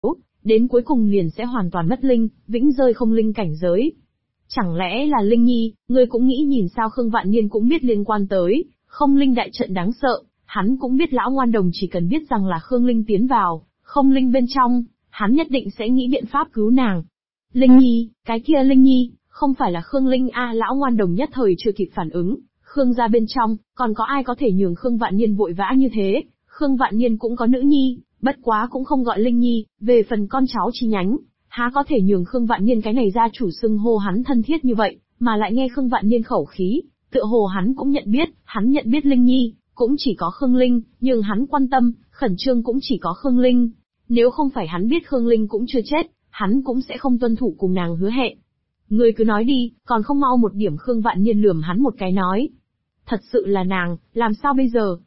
đến cuối cùng liền sẽ hoàn toàn mất linh, vĩnh rơi không linh cảnh giới. Chẳng lẽ là Linh Nhi, ngươi cũng nghĩ nhìn sao? Khương Vạn Niên cũng biết liên quan tới không linh đại trận đáng sợ, hắn cũng biết lão ngoan đồng chỉ cần biết rằng là Khương Linh tiến vào không linh bên trong, hắn nhất định sẽ nghĩ biện pháp cứu nàng. Linh Nhi, cái kia Linh Nhi, không phải là Khương Linh a? Lão ngoan đồng nhất thời chưa kịp phản ứng, Khương gia bên trong, còn có ai có thể nhường Khương Vạn Niên vội vã như thế? Khương Vạn Niên cũng có nữ nhi, bất quá cũng không gọi Linh Nhi, về phần con cháu chi nhánh, há có thể nhường Khương Vạn Niên cái này gia chủ xưng hô hắn thân thiết như vậy, mà lại nghe Khương Vạn Niên khẩu khí, tựa hồ hắn cũng nhận biết Linh Nhi, cũng chỉ có Khương Linh, nhưng hắn quan tâm, khẩn trương cũng chỉ có Khương Linh. Nếu không phải hắn biết Khương Linh cũng chưa chết, hắn cũng sẽ không tuân thủ cùng nàng hứa hẹn. Ngươi cứ nói đi, còn không mau một điểm? Khương Vạn Niên lườm hắn một cái nói. Thật sự là nàng, làm sao bây giờ?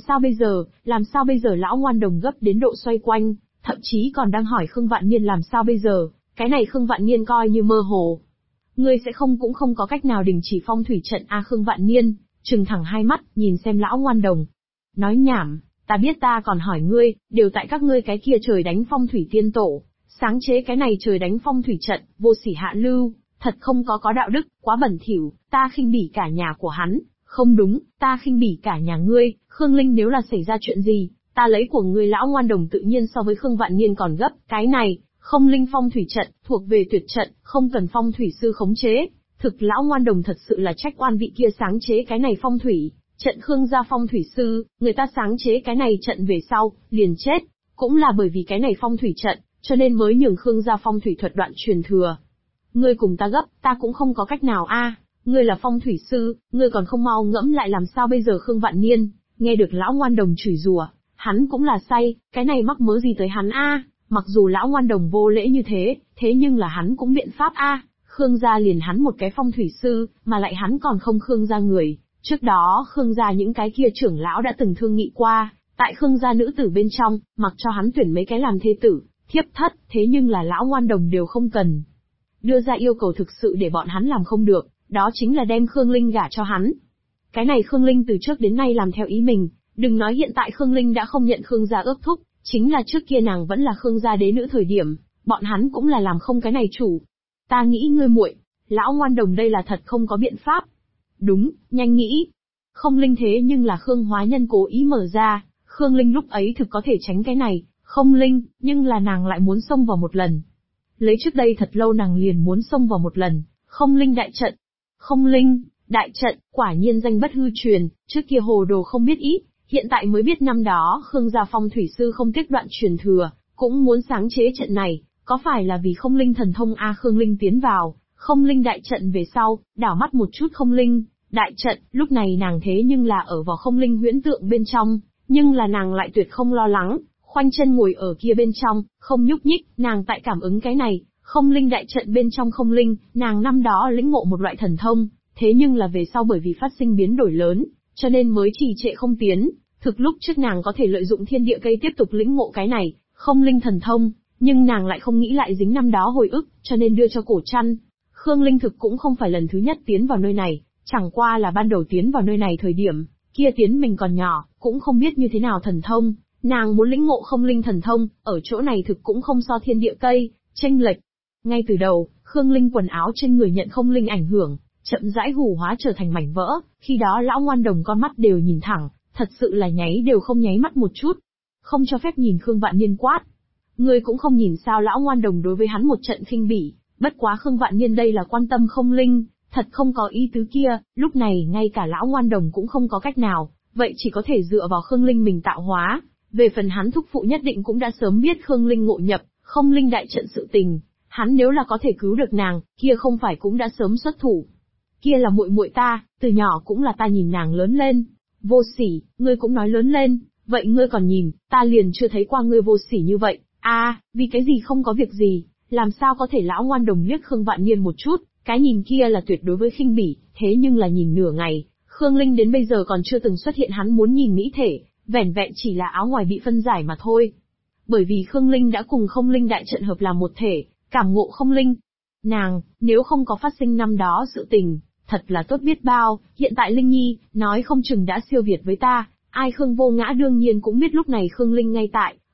Làm sao bây giờ? Lão ngoan đồng gấp đến độ xoay quanh, thậm chí còn đang hỏi Khương Vạn Niên làm sao bây giờ, cái này Khương Vạn Niên coi như mơ hồ. Ngươi sẽ cũng không có cách nào đình chỉ phong thủy trận a? Khương Vạn Niên trừng thẳng hai mắt, nhìn xem lão ngoan đồng. Nói nhảm, ta biết, ta còn hỏi ngươi, đều tại các ngươi cái kia trời đánh phong thủy tiên tổ, sáng chế cái này trời đánh phong thủy trận, vô sỉ hạ lưu, thật không có đạo đức, quá bẩn thỉu, ta khinh bỉ cả nhà của hắn. Không đúng, ta khinh bỉ cả nhà ngươi, Khương Linh nếu là xảy ra chuyện gì, ta lấy của ngươi. Lão ngoan đồng tự nhiên so với Khương Vạn Niên còn gấp, cái này, không linh phong thủy trận, thuộc về tuyệt trận, không cần phong thủy sư khống chế. Thực lão ngoan đồng thật sự là trách oan vị kia sáng chế cái này phong thủy trận Khương gia phong thủy sư, người ta sáng chế cái này trận về sau, liền chết, cũng là bởi vì cái này phong thủy trận, cho nên mới nhường Khương gia phong thủy thuật đoạn truyền thừa. Ngươi cùng ta gấp, ta cũng không có cách nào a. Ngươi là phong thủy sư, ngươi còn không mau ngẫm lại làm sao bây giờ? Khương Vạn Niên nghe được lão ngoan đồng chửi rủa, hắn cũng là say, cái này mắc mớ gì tới hắn a? Mặc dù lão ngoan đồng vô lễ như thế, thế nhưng là hắn cũng biện pháp a. Khương gia liền hắn một cái phong thủy sư, mà lại hắn còn không Khương gia người. Trước đó Khương gia những cái kia trưởng lão đã từng thương nghị qua, tại Khương gia nữ tử bên trong, mặc cho hắn tuyển mấy cái làm thê tử, thiếp thất, thế nhưng là lão ngoan đồng đều không cần. Đưa ra yêu cầu thực sự để bọn hắn làm không được, đó chính là đem Khương Linh gả cho hắn. Cái này Khương Linh từ trước đến nay làm theo ý mình, đừng nói hiện tại Khương Linh đã không nhận Khương gia ước thúc, chính là trước kia nàng vẫn là Khương gia đế nữ thời điểm, bọn hắn cũng là làm không cái này chủ. Ta nghĩ ngươi muội, lão ngoan đồng đây là thật không có biện pháp. Đúng, nhanh nghĩ. Không linh thế nhưng là Khương Hóa Nhân cố ý mở ra, Khương Linh lúc ấy thực có thể tránh cái này, không linh, nhưng là nàng lại muốn xông vào một lần. Lấy trước đây thật lâu nàng liền muốn xông vào một lần, không linh đại trận. Không linh, đại trận, quả nhiên danh bất hư truyền, trước kia hồ đồ không biết ít, hiện tại mới biết năm đó Khương gia phong thủy sư không tiếc đoạn truyền thừa, cũng muốn sáng chế trận này, có phải là vì không linh thần thông a? Khương Linh tiến vào không linh đại trận về sau, đảo mắt một chút không linh đại trận, lúc này nàng thế nhưng là ở vào không linh huyễn tượng bên trong, nhưng là nàng lại tuyệt không lo lắng, khoanh chân ngồi ở kia bên trong, không nhúc nhích, nàng tại cảm ứng cái này, không linh đại trận bên trong không linh, nàng năm đó lĩnh ngộ một loại thần thông, thế nhưng là về sau bởi vì phát sinh biến đổi lớn, cho nên mới trì trệ không tiến. Thực lúc trước nàng có thể lợi dụng thiên địa cây tiếp tục lĩnh ngộ cái này, không linh thần thông, nhưng nàng lại không nghĩ lại dính năm đó hồi ức, cho nên đưa cho cổ chăn. Khương Linh thực cũng không phải lần thứ nhất tiến vào nơi này, chẳng qua là ban đầu tiến vào nơi này thời điểm, kia tiến mình còn nhỏ, cũng không biết như thế nào thần thông, nàng muốn lĩnh ngộ không linh thần thông, ở chỗ này thực cũng không so thiên địa cây, chênh lệch. Ngay từ đầu, Khương Linh quần áo trên người nhận không linh ảnh hưởng, chậm rãi hủ hóa trở thành mảnh vỡ, khi đó lão ngoan đồng con mắt đều nhìn thẳng, thật sự là nháy đều không nháy mắt một chút. Không cho phép nhìn. Khương Vạn Niên quát. Ngươi cũng không nhìn sao? Lão ngoan đồng đối với hắn một trận khinh bỉ, bất quá Khương Vạn Niên đây là quan tâm không linh, thật không có ý tứ kia, lúc này ngay cả lão ngoan đồng cũng không có cách nào, vậy chỉ có thể dựa vào Khương Linh mình tạo hóa. Về phần hắn thúc phụ nhất định cũng đã sớm biết Khương Linh ngộ nhập không linh đại trận sự tình, hắn nếu là có thể cứu được nàng, kia không phải cũng đã sớm xuất thủ. Kia là muội muội ta, từ nhỏ cũng là ta nhìn nàng lớn lên. Vô sỉ, ngươi cũng nói lớn lên, vậy ngươi còn nhìn, ta liền chưa thấy qua ngươi vô sỉ như vậy. Vì cái gì không có việc gì, làm sao có thể? Lão ngoan đồng liếc Khương Vạn Niên một chút, cái nhìn kia là tuyệt đối với khinh bỉ, thế nhưng là nhìn nửa ngày, Khương Linh đến bây giờ còn chưa từng xuất hiện hắn muốn nhìn mỹ thể, vẻn vẹn chỉ là áo ngoài bị phân giải mà thôi. Bởi vì Khương Linh đã cùng không linh đại trận hợp làm một thể, cảm ngộ không linh. Nàng, nếu không có phát sinh năm đó sự tình, thật là tốt biết bao, hiện tại Linh Nhi, nói không chừng đã siêu việt với ta. Ai? Khương Vô Ngã đương nhiên cũng biết lúc này Khương Linh ngay tại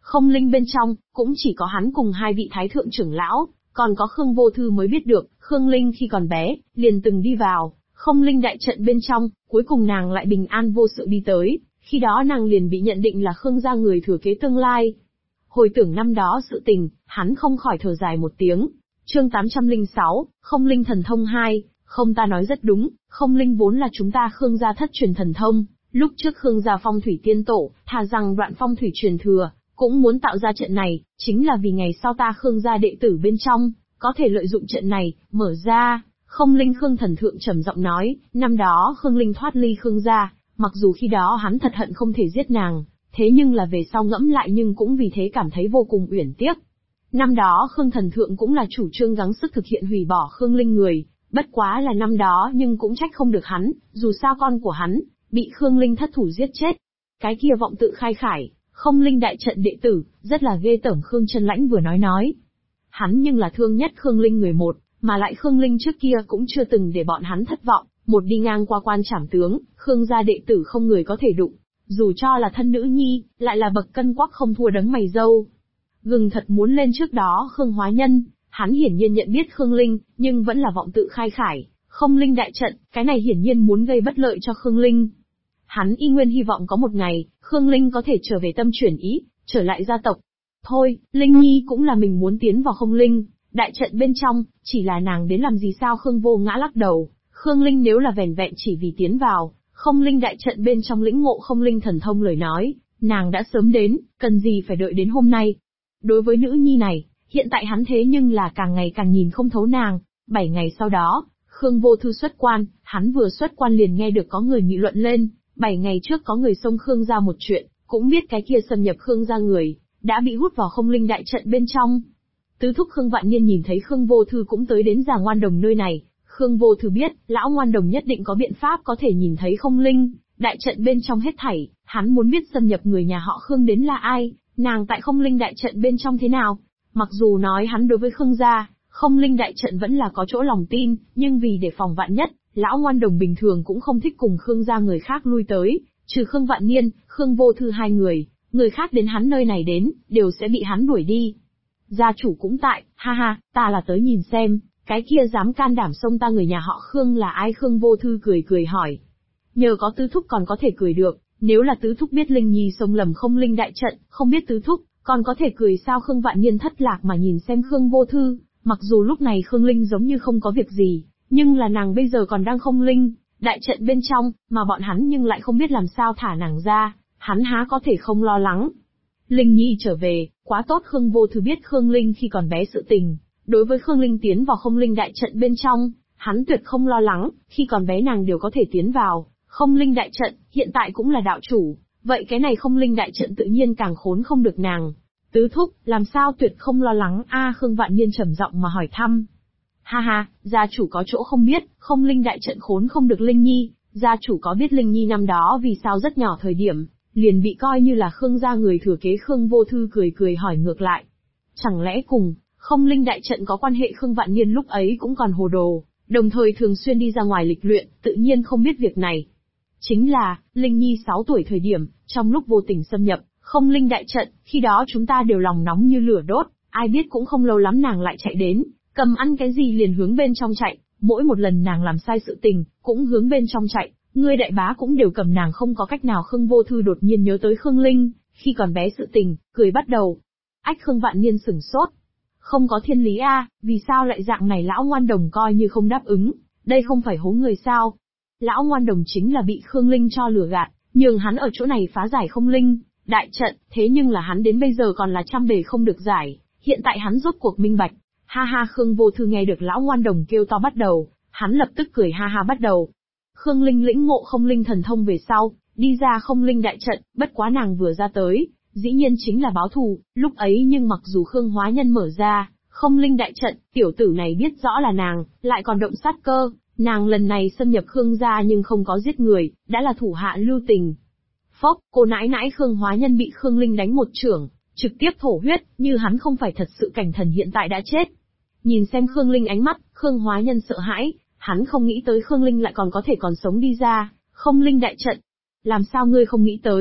Không linh bên trong, cũng chỉ có hắn cùng hai vị thái thượng trưởng lão, còn có Khương Vô Thư mới biết được, Khương Linh khi còn bé, liền từng đi vào, không linh đại trận bên trong, cuối cùng nàng lại bình an vô sự đi tới, khi đó nàng liền bị nhận định là Khương gia người thừa kế tương lai. Hồi tưởng năm đó sự tình, hắn không khỏi thở dài một tiếng. Chương 806, Không linh thần thông 2, không ta nói rất đúng, không linh vốn là chúng ta Khương gia thất truyền thần thông, lúc trước Khương gia phong thủy tiên tổ, thà rằng đoạn phong thủy truyền thừa, cũng muốn tạo ra trận này, chính là vì ngày sau ta Khương gia đệ tử bên trong, có thể lợi dụng trận này, mở ra. Không linh Khương thần thượng trầm giọng nói, năm đó Khương Linh thoát ly Khương gia, mặc dù khi đó hắn thật hận không thể giết nàng, thế nhưng là về sau ngẫm lại nhưng cũng vì thế cảm thấy vô cùng uyển tiếc. Năm đó Khương thần thượng cũng là chủ trương gắng sức thực hiện hủy bỏ Khương Linh người, bất quá là năm đó nhưng cũng trách không được hắn, dù sao con của hắn, bị Khương Linh thất thủ giết chết. Cái kia vọng tự khai khải, không linh đại trận đệ tử, rất là ghê tởm Khương Chân Lãnh vừa nói. Hắn nhưng là thương nhất Khương Linh người một, mà lại Khương Linh trước kia cũng chưa từng để bọn hắn thất vọng, một đi ngang qua quan trảm tướng, Khương gia đệ tử không người có thể đụng, dù cho là thân nữ nhi, lại là bậc cân quắc không thua đấng mày râu. Gừng thật muốn lên trước đó Khương Hóa Nhân, hắn hiển nhiên nhận biết Khương Linh, nhưng vẫn là vọng tự khai khải, không linh đại trận, cái này hiển nhiên muốn gây bất lợi cho Khương Linh. Hắn y nguyên hy vọng có một ngày, Khương Linh có thể trở về tâm chuyển ý, trở lại gia tộc. Thôi, Linh Nhi cũng là mình muốn tiến vào không linh đại trận bên trong, chỉ là nàng đến làm gì sao? Khương Vô Ngã lắc đầu, Khương Linh nếu là vẻn vẹn chỉ vì tiến vào không linh đại trận bên trong lĩnh ngộ không linh thần thông lời nói, nàng đã sớm đến, cần gì phải đợi đến hôm nay. Đối với nữ nhi này, hiện tại hắn thế nhưng là càng ngày càng nhìn không thấu nàng. 7 ngày sau đó, Khương Vô Thư xuất quan, hắn vừa xuất quan liền nghe được có người nghị luận lên, 7 ngày trước có người xông Khương gia một chuyện, cũng biết cái kia xâm nhập Khương gia người, đã bị hút vào không linh đại trận bên trong. Tứ thúc Khương Vạn Niên nhìn thấy Khương Vô Thư cũng tới đến Già Ngoan Đồng nơi này, Khương Vô Thư biết, lão Ngoan Đồng nhất định có biện pháp có thể nhìn thấy không linh đại trận bên trong hết thảy, hắn muốn biết xâm nhập người nhà họ Khương đến là ai, nàng tại không linh đại trận bên trong thế nào. Mặc dù nói hắn đối với Khương gia, không linh đại trận vẫn là có chỗ lòng tin, nhưng vì để phòng vạn nhất, lão Ngoan Đồng bình thường cũng không thích cùng Khương gia người khác lui tới, trừ Khương Vạn Niên, Khương Vô Thư hai người khác đến hắn nơi này đến, đều sẽ bị hắn đuổi đi. Gia chủ cũng tại, ha ha, ta là tới nhìn xem, cái kia dám can đảm xông ta người nhà họ Khương là ai? Khương Vô Thư cười hỏi. Nhờ có tứ thúc còn có thể cười được, nếu là tứ thúc biết Linh Nhi xông lầm không linh đại trận, không biết tứ thúc, còn có thể cười sao? Khương Vạn Niên thất lạc mà nhìn xem Khương Vô Thư, mặc dù lúc này Khương Linh giống như không có việc gì, nhưng là nàng bây giờ còn đang không linh đại trận bên trong, mà bọn hắn nhưng lại không biết làm sao thả nàng ra, hắn há có thể không lo lắng. Linh Nhi trở về, quá tốt. Khương Vô Thư biết Khương Linh khi còn bé sự tình, đối với Khương Linh tiến vào không linh đại trận bên trong, hắn tuyệt không lo lắng, khi còn bé nàng đều có thể tiến vào không linh đại trận, hiện tại cũng là đạo chủ, vậy cái này không linh đại trận tự nhiên càng khốn không được nàng. Tứ thúc, làm sao tuyệt không lo lắng a? Khương Vạn Niên trầm giọng mà hỏi thăm. Ha ha, gia chủ có chỗ không biết, không linh đại trận khốn không được Linh Nhi, gia chủ có biết Linh Nhi năm đó vì sao rất nhỏ thời điểm, liền bị coi như là Khương gia người thừa kế? Khương Vô Thư cười hỏi ngược lại. Chẳng lẽ cùng không linh đại trận có quan hệ? Khương Vạn Niên lúc ấy cũng còn hồ đồ, đồng thời thường xuyên đi ra ngoài lịch luyện, tự nhiên không biết việc này. Chính là, Linh Nhi 6 tuổi thời điểm, trong lúc vô tình xâm nhập không linh đại trận, khi đó chúng ta đều lòng nóng như lửa đốt, ai biết cũng không lâu lắm nàng lại chạy đến, cầm ăn cái gì liền hướng bên trong chạy, mỗi một lần nàng làm sai sự tình, cũng hướng bên trong chạy, ngươi đại bá cũng đều cầm nàng không có cách nào. Khương Vô Thư đột nhiên nhớ tới Khương Linh, khi còn bé sự tình, cười bắt đầu. Ách! Khương Vạn Niên sửng sốt. Không có thiên lý a, vì sao lại dạng này? Lão Ngoan Đồng coi như không đáp ứng, đây không phải hố người sao? Lão Ngoan Đồng chính là bị Khương Linh cho lừa gạt, nhường hắn ở chỗ này phá giải không linh đại trận, thế nhưng là hắn đến bây giờ còn là trăm bề không được giải, hiện tại hắn rốt cuộc minh bạch. Ha ha! Khương Vô Thư nghe được Lão Ngoan Đồng kêu to bắt đầu, hắn lập tức cười ha ha bắt đầu. Khương Linh lĩnh ngộ không linh thần thông về sau, đi ra không linh đại trận, bất quá nàng vừa ra tới, dĩ nhiên chính là báo thù, lúc ấy nhưng mặc dù Khương Hóa Nhân mở ra không linh đại trận, tiểu tử này biết rõ là nàng, lại còn động sát cơ, nàng lần này xâm nhập Khương gia nhưng không có giết người, đã là thủ hạ lưu tình. Phốc, cô nãi nãi! Khương Hóa Nhân bị Khương Linh đánh một chưởng, trực tiếp thổ huyết, như hắn không phải thật sự cảnh thần hiện tại đã chết. Nhìn xem Khương Linh ánh mắt, Khương Hóa Nhân sợ hãi, hắn không nghĩ tới Khương Linh lại còn có thể còn sống đi ra không linh đại trận. Làm sao ngươi không nghĩ tới?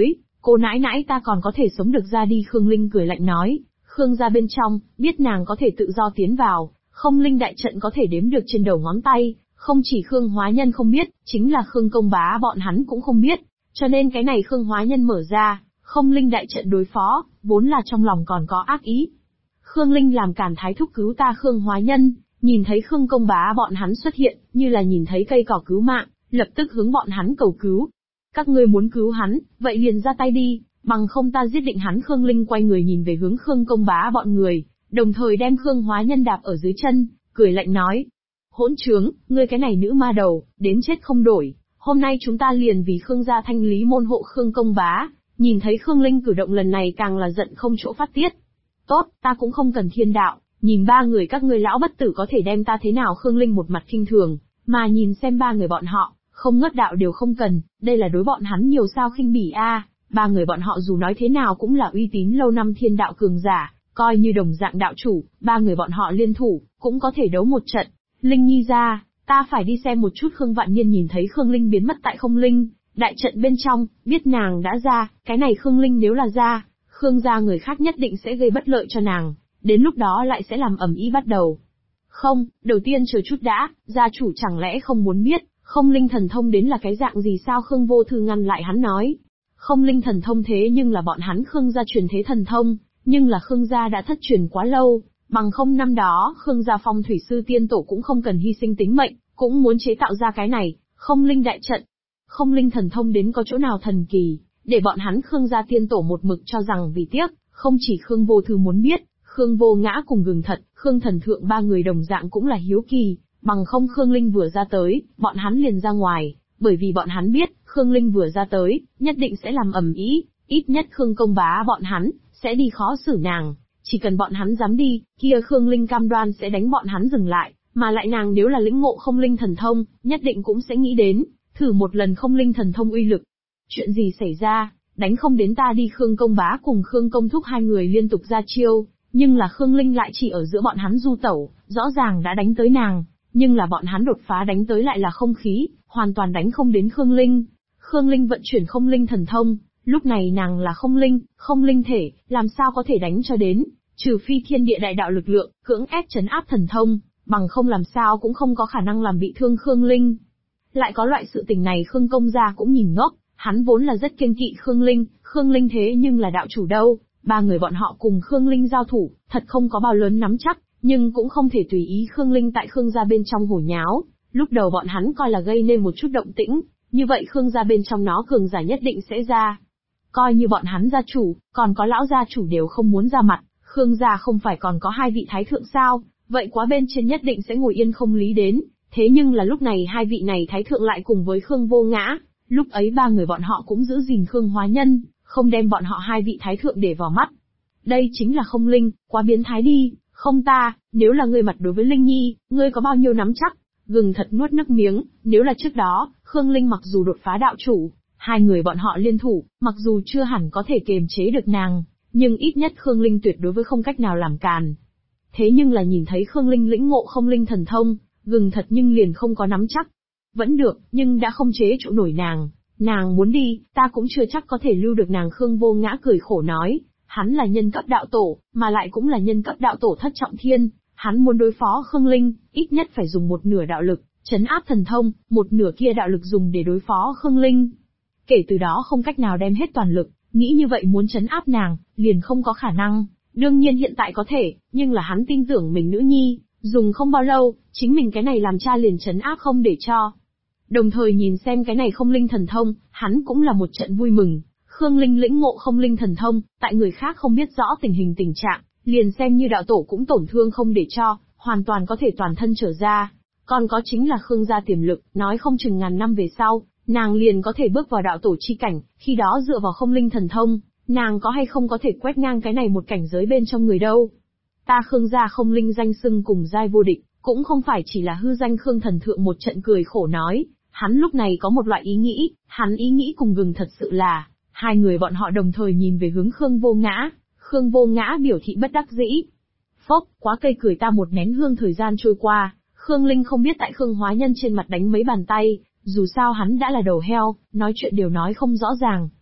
cô nãi nãi ta còn có thể sống được ra đi. Khương Linh cười lạnh nói, Khương gia bên trong, biết nàng có thể tự do tiến vào, không linh đại trận có thể đếm được trên đầu ngón tay, không chỉ Khương Hóa Nhân không biết, chính là Khương Công Bá bọn hắn cũng không biết, cho nên cái này Khương Hóa Nhân mở ra, không linh đại trận đối phó, vốn là trong lòng còn có ác ý. Khương Linh làm cản thái thúc cứu ta. Khương Hóa Nhân, nhìn thấy Khương Công Bá bọn hắn xuất hiện, như là nhìn thấy cây cỏ cứu mạng, lập tức hướng bọn hắn cầu cứu. Các ngươi muốn cứu hắn, vậy liền ra tay đi, bằng không ta giết định hắn. Khương Linh quay người nhìn về hướng Khương Công Bá bọn người, đồng thời đem Khương Hóa Nhân đạp ở dưới chân, cười lạnh nói. Hỗn trướng, ngươi cái này nữ ma đầu, đến chết không đổi, hôm nay chúng ta liền vì Khương gia thanh lý môn hộ. Khương Công Bá, nhìn thấy Khương Linh cử động lần này càng là giận không chỗ phát tiết. Tốt, ta cũng không cần thiên đạo, nhìn ba người các ngươi lão bất tử có thể đem ta thế nào. Khương Linh một mặt khinh thường, mà nhìn xem ba người bọn họ, không ngất đạo đều không cần, đây là đối bọn hắn nhiều sao khinh bỉ a. Ba người bọn họ dù nói thế nào cũng là uy tín lâu năm thiên đạo cường giả, coi như đồng dạng đạo chủ, ba người bọn họ liên thủ, cũng có thể đấu một trận. Linh Nhi ra, ta phải đi xem một chút. Khương Vạn Niên nhìn thấy Khương Linh biến mất tại không linh đại trận bên trong, biết nàng đã ra, cái này Khương Linh nếu là ra, Khương gia người khác nhất định sẽ gây bất lợi cho nàng, đến lúc đó lại sẽ làm ầm ĩ bắt đầu. Không, đầu tiên chờ chút đã, gia chủ chẳng lẽ không muốn biết, không linh thần thông đến là cái dạng gì sao? Khương Vô Thư ngăn lại hắn nói. Không linh thần thông thế nhưng là bọn hắn Khương gia truyền thế thần thông, nhưng là Khương gia đã thất truyền quá lâu, bằng không năm đó Khương gia phong thủy sư tiên tổ cũng không cần hy sinh tính mệnh, cũng muốn chế tạo ra cái này, không linh đại trận. Không linh thần thông đến có chỗ nào thần kỳ, để bọn hắn Khương gia tiên tổ một mực cho rằng vì tiếc, không chỉ Khương Vô Thư muốn biết, Khương Vô Ngã cùng Gừng Thật, Khương Thần Thượng ba người đồng dạng cũng là hiếu kỳ, bằng không Khương Linh vừa ra tới, bọn hắn liền ra ngoài, bởi vì bọn hắn biết, Khương Linh vừa ra tới, nhất định sẽ làm ầm ĩ, ít nhất Khương Công Bá bọn hắn sẽ đi khó xử nàng, chỉ cần bọn hắn dám đi, kia Khương Linh cam đoan sẽ đánh bọn hắn dừng lại, mà lại nàng nếu là lĩnh ngộ không linh thần thông, nhất định cũng sẽ nghĩ đến, thử một lần không linh thần thông uy lực. Chuyện gì xảy ra, đánh không đến ta đi. Khương Công Bá cùng Khương Công Thúc hai người liên tục ra chiêu, nhưng là Khương Linh lại chỉ ở giữa bọn hắn du tẩu, rõ ràng đã đánh tới nàng, nhưng là bọn hắn đột phá đánh tới lại là không khí, hoàn toàn đánh không đến Khương Linh. Khương Linh vận chuyển không linh thần thông, lúc này nàng là không linh thể, làm sao có thể đánh cho đến, trừ phi thiên địa đại đạo lực lượng, cưỡng ép trấn áp thần thông, bằng không làm sao cũng không có khả năng làm bị thương Khương Linh. Lại có loại sự tình này Khương Công gia cũng nhìn ngốc, hắn vốn là rất kiêng kỵ Khương Linh thế nhưng là đạo chủ đâu, ba người bọn họ cùng Khương Linh giao thủ, thật không có bao lớn nắm chắc, nhưng cũng không thể tùy ý Khương Linh tại Khương gia bên trong hổ nháo, lúc đầu bọn hắn coi là gây nên một chút động tĩnh, như vậy Khương gia bên trong nó cường giả nhất định sẽ ra. Coi như bọn hắn gia chủ, còn có lão gia chủ đều không muốn ra mặt, Khương gia không phải còn có hai vị thái thượng sao, vậy quá bên trên nhất định sẽ ngồi yên không lý đến, thế nhưng là lúc này hai vị này thái thượng lại cùng với Khương Vô Ngã, lúc ấy ba người bọn họ cũng giữ gìn Khương Hóa Nhân, không đem bọn họ hai vị thái thượng để vào mắt. Đây chính là không linh, quá biến thái đi, không ta, nếu là ngươi mặt đối với Linh Nhi, ngươi có bao nhiêu nắm chắc? Gừng Thật nuốt nước miếng, nếu là trước đó, Khương Linh mặc dù đột phá đạo chủ, hai người bọn họ liên thủ, mặc dù chưa hẳn có thể kiềm chế được nàng, nhưng ít nhất Khương Linh tuyệt đối với không cách nào làm càn. Thế nhưng là nhìn thấy Khương Linh lĩnh ngộ không linh thần thông, Gừng Thật nhưng liền không có nắm chắc. Vẫn được, nhưng đã không chế trụ nổi nàng muốn đi, ta cũng chưa chắc có thể lưu được nàng. Khương Vô Ngã cười khổ nói, hắn là nhân cấp đạo tổ, mà lại cũng là nhân cấp đạo tổ thất trọng thiên, hắn muốn đối phó Khương Linh, ít nhất phải dùng một nửa đạo lực, trấn áp thần thông, một nửa kia đạo lực dùng để đối phó Khương Linh. Kể từ đó không cách nào đem hết toàn lực, nghĩ như vậy muốn trấn áp nàng, liền không có khả năng. Đương nhiên hiện tại có thể, nhưng là hắn tin tưởng mình nữ nhi, dùng không bao lâu, chính mình cái này làm cha liền trấn áp không để cho. Đồng thời nhìn xem cái này không linh thần thông, hắn cũng là một trận vui mừng. Khương Linh lĩnh ngộ không linh thần thông, tại người khác không biết rõ tình hình tình trạng, liền xem như đạo tổ cũng tổn thương không để cho, hoàn toàn có thể toàn thân trở ra. Còn có chính là Khương gia tiềm lực, nói không chừng ngàn năm về sau, nàng liền có thể bước vào đạo tổ chi cảnh, khi đó dựa vào không linh thần thông, nàng có hay không có thể quét ngang cái này một cảnh giới bên trong người đâu. Ta Khương gia không linh danh xưng cùng giai vô địch, cũng không phải chỉ là hư danh. Khương Thần Thượng một trận cười khổ nói, hắn lúc này có một loại ý nghĩ, hắn ý nghĩ cùng Gừng thật sự là, hai người bọn họ đồng thời nhìn về hướng Khương Vô Ngã, Khương Vô Ngã biểu thị bất đắc dĩ. Phốc, quá cây cười ta một nén hương. Thời gian trôi qua, Khương Linh không biết tại Khương Hóa Nhân trên mặt đánh mấy bàn tay, dù sao hắn đã là đầu heo, nói chuyện đều nói không rõ ràng.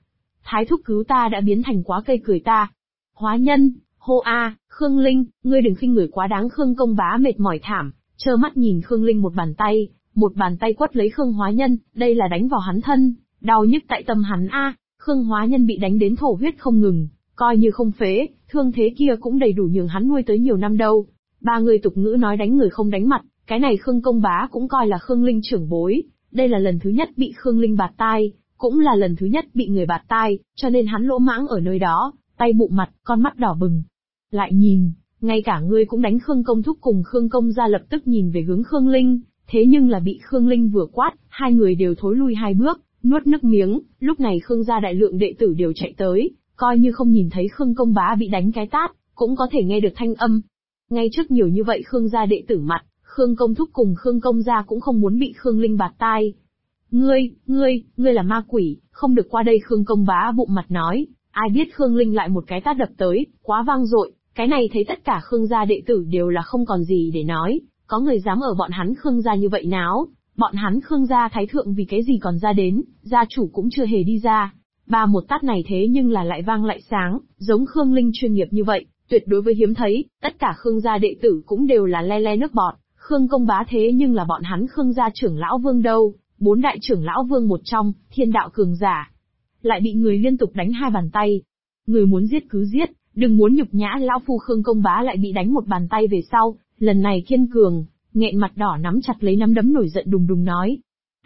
Thái thúc cứu ta đã biến thành quá cây cười ta. Hóa nhân, hô a, Khương Linh, ngươi đừng khinh người quá đáng. Khương Công Bá mệt mỏi thảm, trơ mắt nhìn Khương Linh một bàn tay quất lấy Khương Hóa Nhân, đây là đánh vào hắn thân, đau nhức tại tâm hắn a. Khương Hóa Nhân bị đánh đến thổ huyết không ngừng, coi như không phế, thương thế kia cũng đầy đủ nhường hắn nuôi tới nhiều năm đâu. Ba người tục ngữ nói đánh người không đánh mặt, cái này Khương Công Bá cũng coi là Khương Linh trưởng bối, đây là lần thứ nhất bị Khương Linh bạt tai, cũng là lần thứ nhất bị người bạt tai, cho nên hắn lỗ mãng ở nơi đó, tay bụng mặt, con mắt đỏ bừng. Lại nhìn, ngay cả ngươi cũng đánh. Khương Công Thúc cùng Khương Công Gia lập tức nhìn về hướng Khương Linh, thế nhưng là bị Khương Linh vừa quát, hai người đều thối lui hai bước, nuốt nước miếng. Lúc này Khương gia đại lượng đệ tử đều chạy tới, coi như không nhìn thấy Khương Công Bá bị đánh cái tát, cũng có thể nghe được thanh âm. Ngay trước nhiều như vậy Khương gia đệ tử mặt, Khương Công Thúc cùng Khương Công Gia cũng không muốn bị Khương Linh bạt tai. Ngươi là ma quỷ, không được qua đây. Khương Công Bá bụng mặt nói, ai biết Khương Linh lại một cái tát đập tới, quá vang dội, cái này thấy tất cả Khương gia đệ tử đều là không còn gì để nói, có người dám ở bọn hắn Khương gia như vậy náo, bọn hắn Khương gia thái thượng vì cái gì còn ra đến, gia chủ cũng chưa hề đi ra. Ba một tát này thế nhưng là lại vang lại sáng, giống Khương Linh chuyên nghiệp như vậy, tuyệt đối với hiếm thấy, tất cả Khương gia đệ tử cũng đều là le le nước bọt. Khương Công Bá thế nhưng là bọn hắn Khương gia trưởng lão vương đâu, 4 đại trưởng lão vương một trong, thiên đạo cường giả. Lại bị người liên tục đánh 2 bàn tay. Người muốn giết cứ giết, đừng muốn nhục nhã lão phu. Khương Công Bá lại bị đánh 1 bàn tay về sau, lần này kiên cường, nghẹn mặt đỏ nắm chặt lấy nắm đấm nổi giận đùng đùng nói.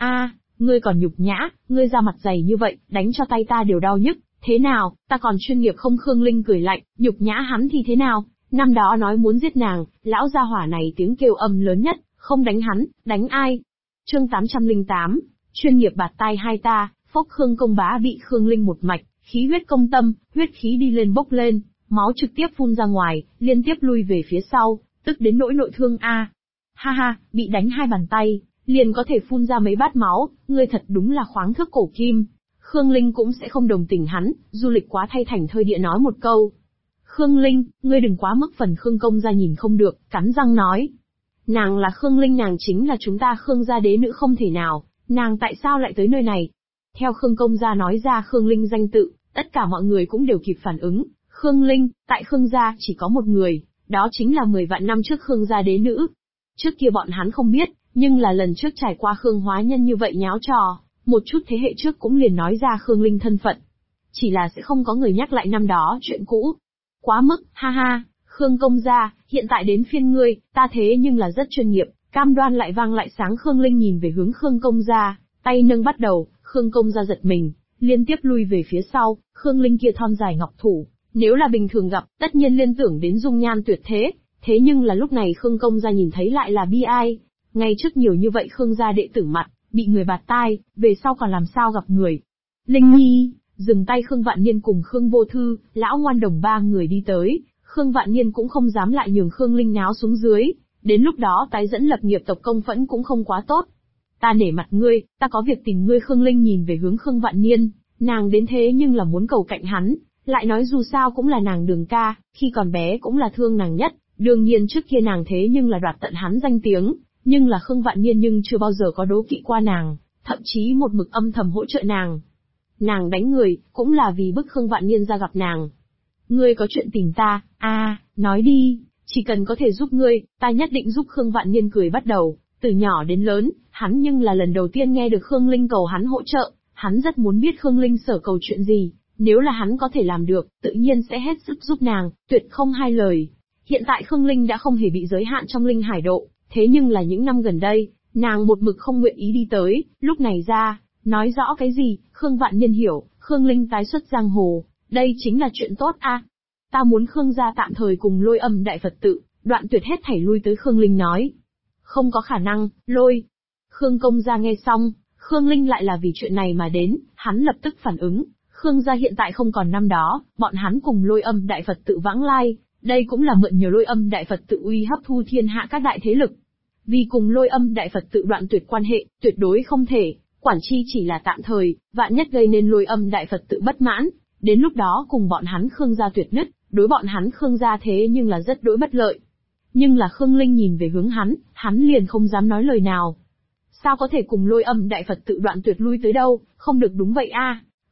Ngươi còn nhục nhã, ngươi ra mặt dày như vậy, đánh cho tay ta đều đau nhức, thế nào, ta còn chuyên nghiệp không? Khương Linh cười lạnh, nhục nhã hắn thì thế nào? Năm đó nói muốn giết nàng, lão gia hỏa này tiếng kêu âm lớn nhất, không đánh hắn, đánh ai? Chương 808, chuyên nghiệp bạt tai hai ta. Phốc. Khương Công Bá bị Khương Linh một mạch, khí huyết công tâm, huyết khí đi lên bốc lên, máu trực tiếp phun ra ngoài, liên tiếp lui về phía sau, tức đến nỗi nội thương a. Ha ha, bị đánh 2 bàn tay, liền có thể phun ra mấy bát máu, ngươi thật đúng là khoáng thước cổ kim. Khương Linh cũng sẽ không đồng tình hắn, du lịch quá thay thành thơi địa nói một câu. Khương Linh, ngươi đừng quá mức phần. Khương Công Gia nhìn không được, cắn răng nói. Nàng là Khương Linh, nàng chính là chúng ta Khương gia đế nữ không thể nào, nàng tại sao lại tới nơi này? Theo Khương Công Gia nói ra Khương Linh danh tự, tất cả mọi người cũng đều kịp phản ứng. Khương Linh, tại Khương gia chỉ có một người, đó chính là 10 vạn năm trước Khương gia đế nữ. Trước kia bọn hắn không biết, nhưng là lần trước trải qua Khương Hóa Nhân như vậy nháo trò, một chút thế hệ trước cũng liền nói ra Khương Linh thân phận. Chỉ là sẽ không có người nhắc lại năm đó chuyện cũ. Quá mức, ha ha, Khương Công Gia, hiện tại đến phiên ngươi, ta thế nhưng là rất chuyên nghiệp, cam đoan. Lại vang lại sáng. Khương Linh nhìn về hướng Khương Công Gia, tay nâng bắt đầu. Khương Công Gia giật mình, liên tiếp lui về phía sau. Khương Linh kia thon dài ngọc thủ, nếu là bình thường gặp, tất nhiên liên tưởng đến dung nhan tuyệt thế. Thế nhưng là lúc này Khương Công Gia nhìn thấy lại là bi ai. Ngay trước nhiều như vậy Khương gia đệ tử mặt, bị người bạt tai, về sau còn làm sao gặp người. Linh Nhi, dừng tay. Khương Vạn Niên cùng Khương Vô Thư, Lão Ngoan Đồng 3 người đi tới. Khương Vạn Niên cũng không dám lại nhường Khương Linh náo xuống dưới, đến lúc đó tái dẫn lập nghiệp tộc công phẫn cũng không quá tốt. Ta nể mặt ngươi, ta có việc tìm ngươi. Khương Linh nhìn về hướng Khương Vạn Niên, nàng đến thế nhưng là muốn cầu cạnh hắn, lại nói dù sao cũng là nàng Đường ca, khi còn bé cũng là thương nàng nhất, đương nhiên trước kia nàng thế nhưng là đoạt tận hắn danh tiếng, nhưng là Khương Vạn Niên nhưng chưa bao giờ có đố kỵ qua nàng, thậm chí một mực âm thầm hỗ trợ nàng. Nàng đánh người, cũng là vì bức Khương Vạn Niên ra gặp nàng. Ngươi có chuyện tìm ta, nói đi, chỉ cần có thể giúp ngươi, ta nhất định giúp. Khương Vạn Niên cười bắt đầu, từ nhỏ đến lớn, hắn nhưng là lần đầu tiên nghe được Khương Linh cầu hắn hỗ trợ, hắn rất muốn biết Khương Linh sở cầu chuyện gì, nếu là hắn có thể làm được, tự nhiên sẽ hết sức giúp nàng, tuyệt không hai lời. Hiện tại Khương Linh đã không hề bị giới hạn trong linh hải độ, thế nhưng là những năm gần đây, nàng một mực không nguyện ý đi tới, lúc này ra, nói rõ cái gì, Khương Vạn Niên hiểu, Khương Linh tái xuất giang hồ, đây chính là chuyện tốt a. Ta muốn Khương gia tạm thời cùng Lôi Âm Đại Phật tự, đoạn tuyệt hết thảy lui tới. Khương Linh nói. Không có khả năng, Lôi. Khương Công Gia nghe xong, Khương Linh lại là vì chuyện này mà đến, hắn lập tức phản ứng. Khương gia hiện tại không còn năm đó, bọn hắn cùng Lôi Âm Đại Phật tự vãng lai, đây cũng là mượn nhờ Lôi Âm Đại Phật tự uy hấp thu thiên hạ các đại thế lực. Vì cùng Lôi Âm Đại Phật tự đoạn tuyệt quan hệ, tuyệt đối không thể, quản chi chỉ là tạm thời, vạn nhất gây nên Lôi Âm Đại Phật tự bất mãn, đến lúc đó cùng bọn hắn Khương gia tuyệt nứt, đối bọn hắn Khương gia thế nhưng là rất đối bất lợi. Nhưng là Khương Linh nhìn về hướng hắn liền không dám nói lời nào. Sao có thể cùng Lôi Âm Đại Phật tự đoạn tuyệt lui tới đâu, không được đúng vậy a.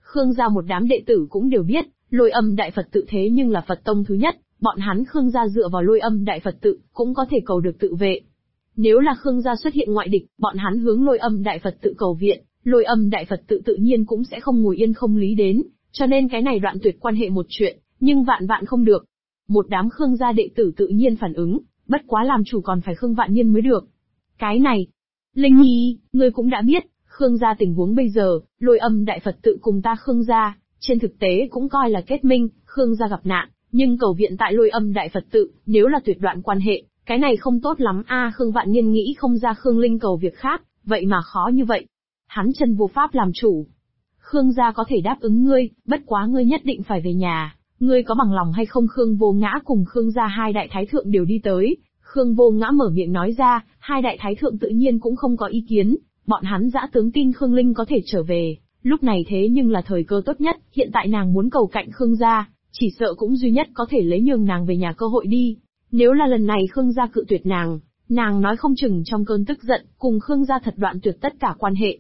Khương gia một đám đệ tử cũng đều biết, Lôi Âm Đại Phật tự thế nhưng là Phật tông thứ nhất, bọn hắn Khương gia dựa vào Lôi Âm Đại Phật tự, cũng có thể cầu được tự vệ. Nếu là Khương gia xuất hiện ngoại địch, bọn hắn hướng Lôi Âm Đại Phật tự cầu viện, Lôi Âm Đại Phật tự tự nhiên cũng sẽ không ngồi yên không lý đến, cho nên cái này đoạn tuyệt quan hệ một chuyện, nhưng vạn vạn không được. Một đám Khương gia đệ tử tự nhiên phản ứng, bất quá làm chủ còn phải Khương Vạn Niên mới được. Cái này, Linh Nhi, ngươi cũng đã biết, Khương gia tình huống bây giờ, Lôi Âm Đại Phật tự cùng ta Khương gia, trên thực tế cũng coi là kết minh, Khương gia gặp nạn, nhưng cầu viện tại Lôi Âm Đại Phật tự, nếu là tuyệt đoạn quan hệ, cái này không tốt lắm a. Khương Vạn Niên nghĩ không ra Khương Linh cầu việc khác, vậy mà khó như vậy. Hắn chân vô pháp làm chủ. Khương gia có thể đáp ứng ngươi, bất quá ngươi nhất định phải về nhà, ngươi có bằng lòng hay không? Khương Vô Ngã cùng Khương gia hai đại thái thượng đều đi tới. Khương Vô Ngã mở miệng nói ra, hai đại thái thượng tự nhiên cũng không có ý kiến, bọn hắn dã tướng tin Khương Linh có thể trở về, lúc này thế nhưng là thời cơ tốt nhất, hiện tại nàng muốn cầu cạnh Khương gia, chỉ sợ cũng duy nhất có thể lấy nhường nàng về nhà cơ hội đi. Nếu là lần này Khương gia cự tuyệt nàng nói không chừng trong cơn tức giận, cùng Khương gia thật đoạn tuyệt tất cả quan hệ.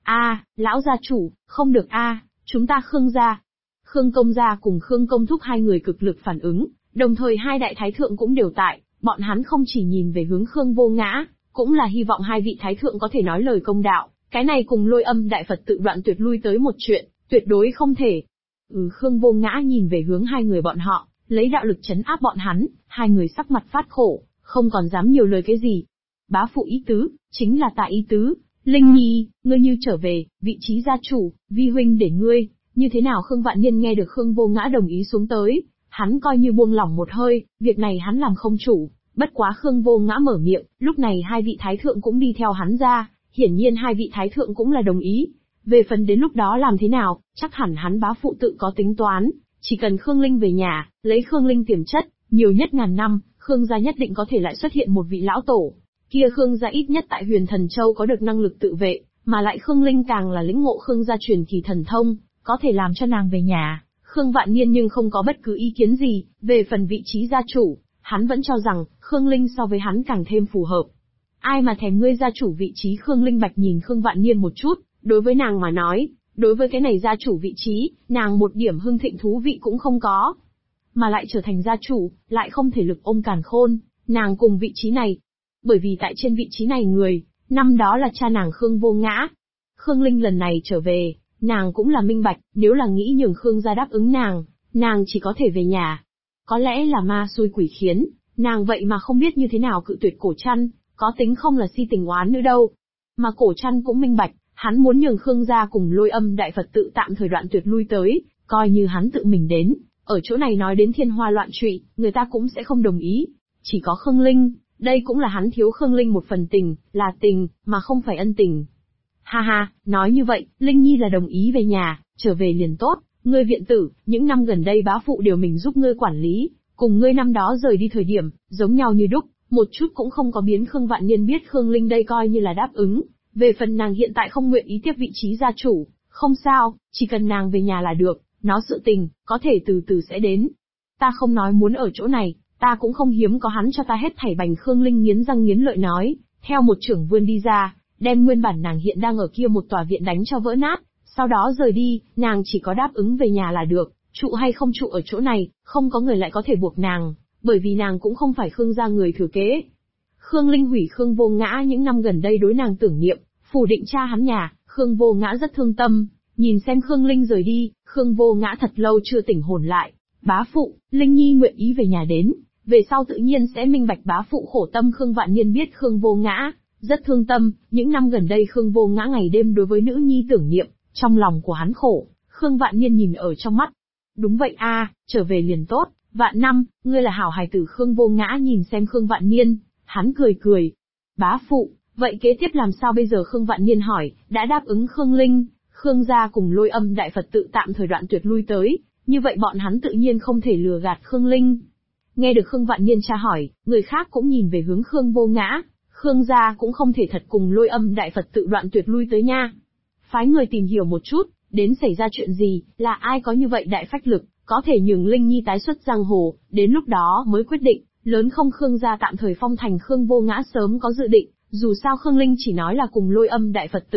Lão gia chủ, không được chúng ta Khương gia. Khương Công gia cùng Khương Công thúc hai người cực lực phản ứng, đồng thời hai đại thái thượng cũng đều tại, bọn hắn không chỉ nhìn về hướng Khương Vô Ngã, cũng là hy vọng hai vị thái thượng có thể nói lời công đạo, cái này cùng Lôi Âm Đại Phật tự đoạn tuyệt lui tới một chuyện, tuyệt đối không thể. Khương Vô Ngã nhìn về hướng hai người bọn họ, lấy đạo lực trấn áp bọn hắn, hai người sắc mặt phát khổ, không còn dám nhiều lời cái gì. Bá phụ ý tứ, chính là ta ý tứ, Linh Nhi, ngươi như trở về, vị trí gia chủ, vi huynh để ngươi, như thế nào? Khương Vạn Niên nghe được Khương Vô Ngã đồng ý xuống tới, hắn coi như buông lỏng một hơi, việc này hắn làm không chủ, bất quá Khương Vô Ngã mở miệng, lúc này hai vị thái thượng cũng đi theo hắn ra, hiển nhiên hai vị thái thượng cũng là đồng ý. Về phần đến lúc đó làm thế nào, chắc hẳn hắn bá phụ tự có tính toán, chỉ cần Khương Linh về nhà, lấy Khương Linh tiềm chất, nhiều nhất ngàn năm, Khương gia nhất định có thể lại xuất hiện một vị lão tổ. Kia Khương gia ít nhất tại Huyền Thần Châu có được năng lực tự vệ, mà lại Khương Linh càng là lĩnh ngộ Khương gia truyền kỳ thần thông, có thể làm cho nàng về nhà. Khương Vạn Niên nhưng không có bất cứ ý kiến gì, về phần vị trí gia chủ, hắn vẫn cho rằng, Khương Linh so với hắn càng thêm phù hợp. Ai mà thèm ngươi gia chủ vị trí? Khương Linh Bạch nhìn Khương Vạn Niên một chút, đối với nàng mà nói, đối với cái này gia chủ vị trí, nàng một điểm hưng thịnh thú vị cũng không có. Mà lại trở thành gia chủ, lại không thể lực ôm càn khôn, nàng cùng vị trí này. Bởi vì tại trên vị trí này người, năm đó là cha nàng Khương Vô Ngã. Khương Linh lần này trở về, nàng cũng là minh bạch, nếu là nghĩ nhường Khương gia đáp ứng nàng chỉ có thể về nhà. Có lẽ là ma xui quỷ khiến, nàng vậy mà không biết như thế nào cự tuyệt Cổ Trăn, có tính không là si tình oán nữa đâu. Mà Cổ Trăn cũng minh bạch, hắn muốn nhường Khương gia cùng Lôi Âm Đại Phật tự tạm thời đoạn tuyệt lui tới, coi như hắn tự mình đến, ở chỗ này nói đến thiên hoa loạn trụy, người ta cũng sẽ không đồng ý. Chỉ có Khương Linh, đây cũng là hắn thiếu Khương Linh một phần tình, là tình, mà không phải ân tình. Ha ha, nói như vậy, Linh Nhi là đồng ý về nhà, trở về liền tốt, ngươi viện tử, những năm gần đây bá phụ đều mình giúp ngươi quản lý, cùng ngươi năm đó rời đi thời điểm, giống nhau như đúc, một chút cũng không có biến. Khương Vạn Niên biết Khương Linh đây coi như là đáp ứng, về phần nàng hiện tại không nguyện ý tiếp vị trí gia chủ, không sao, chỉ cần nàng về nhà là được, nó sự tình, có thể từ từ sẽ đến. Ta không nói muốn ở chỗ này, ta cũng không hiếm có hắn cho ta hết thảy bành. Khương Linh nghiến răng nghiến lợi nói, theo một trưởng vươn đi ra, đem nguyên bản nàng hiện đang ở kia một tòa viện đánh cho vỡ nát, sau đó rời đi, nàng chỉ có đáp ứng về nhà là được, trụ hay không trụ ở chỗ này, không có người lại có thể buộc nàng, bởi vì nàng cũng không phải Khương gia người thừa kế. Khương Linh hủy Khương Vô Ngã những năm gần đây đối nàng tưởng niệm, phủ định cha hắn nhà, Khương Vô Ngã rất thương tâm, nhìn xem Khương Linh rời đi, Khương Vô Ngã thật lâu chưa tỉnh hồn lại. Bá phụ, Linh Nhi nguyện ý về nhà đến, về sau tự nhiên sẽ minh bạch bá phụ khổ tâm. Khương Vạn Niên biết Khương Vô Ngã rất thương tâm, những năm gần đây Khương Vô Ngã ngày đêm đối với nữ nhi tưởng niệm, trong lòng của hắn khổ, Khương Vạn Niên nhìn ở trong mắt. Đúng vậy trở về liền tốt, Vạn năm, ngươi là hảo hài tử. Khương Vô Ngã nhìn xem Khương Vạn Niên, hắn cười cười. Bá phụ, vậy kế tiếp làm sao bây giờ? Khương Vạn Niên hỏi, đã đáp ứng Khương Linh, Khương gia cùng Lôi Âm Đại Phật tự tạm thời đoạn tuyệt lui tới, như vậy bọn hắn tự nhiên không thể lừa gạt Khương Linh. Nghe được Khương Vạn Niên tra hỏi, người khác cũng nhìn về hướng Khương Vô Ngã, Khương gia cũng không thể thật cùng Lôi Âm Đại Phật tự đoạn tuyệt lui tới nha. Phái người tìm hiểu một chút, đến xảy ra chuyện gì, là ai có như vậy đại phách lực, có thể nhường Linh Nhi tái xuất giang hồ, đến lúc đó mới quyết định, lớn không. Khương gia tạm thời phong thành. Khương Vô Ngã sớm có dự định, dù sao Khương Linh chỉ nói là cùng Lôi Âm Đại Phật tự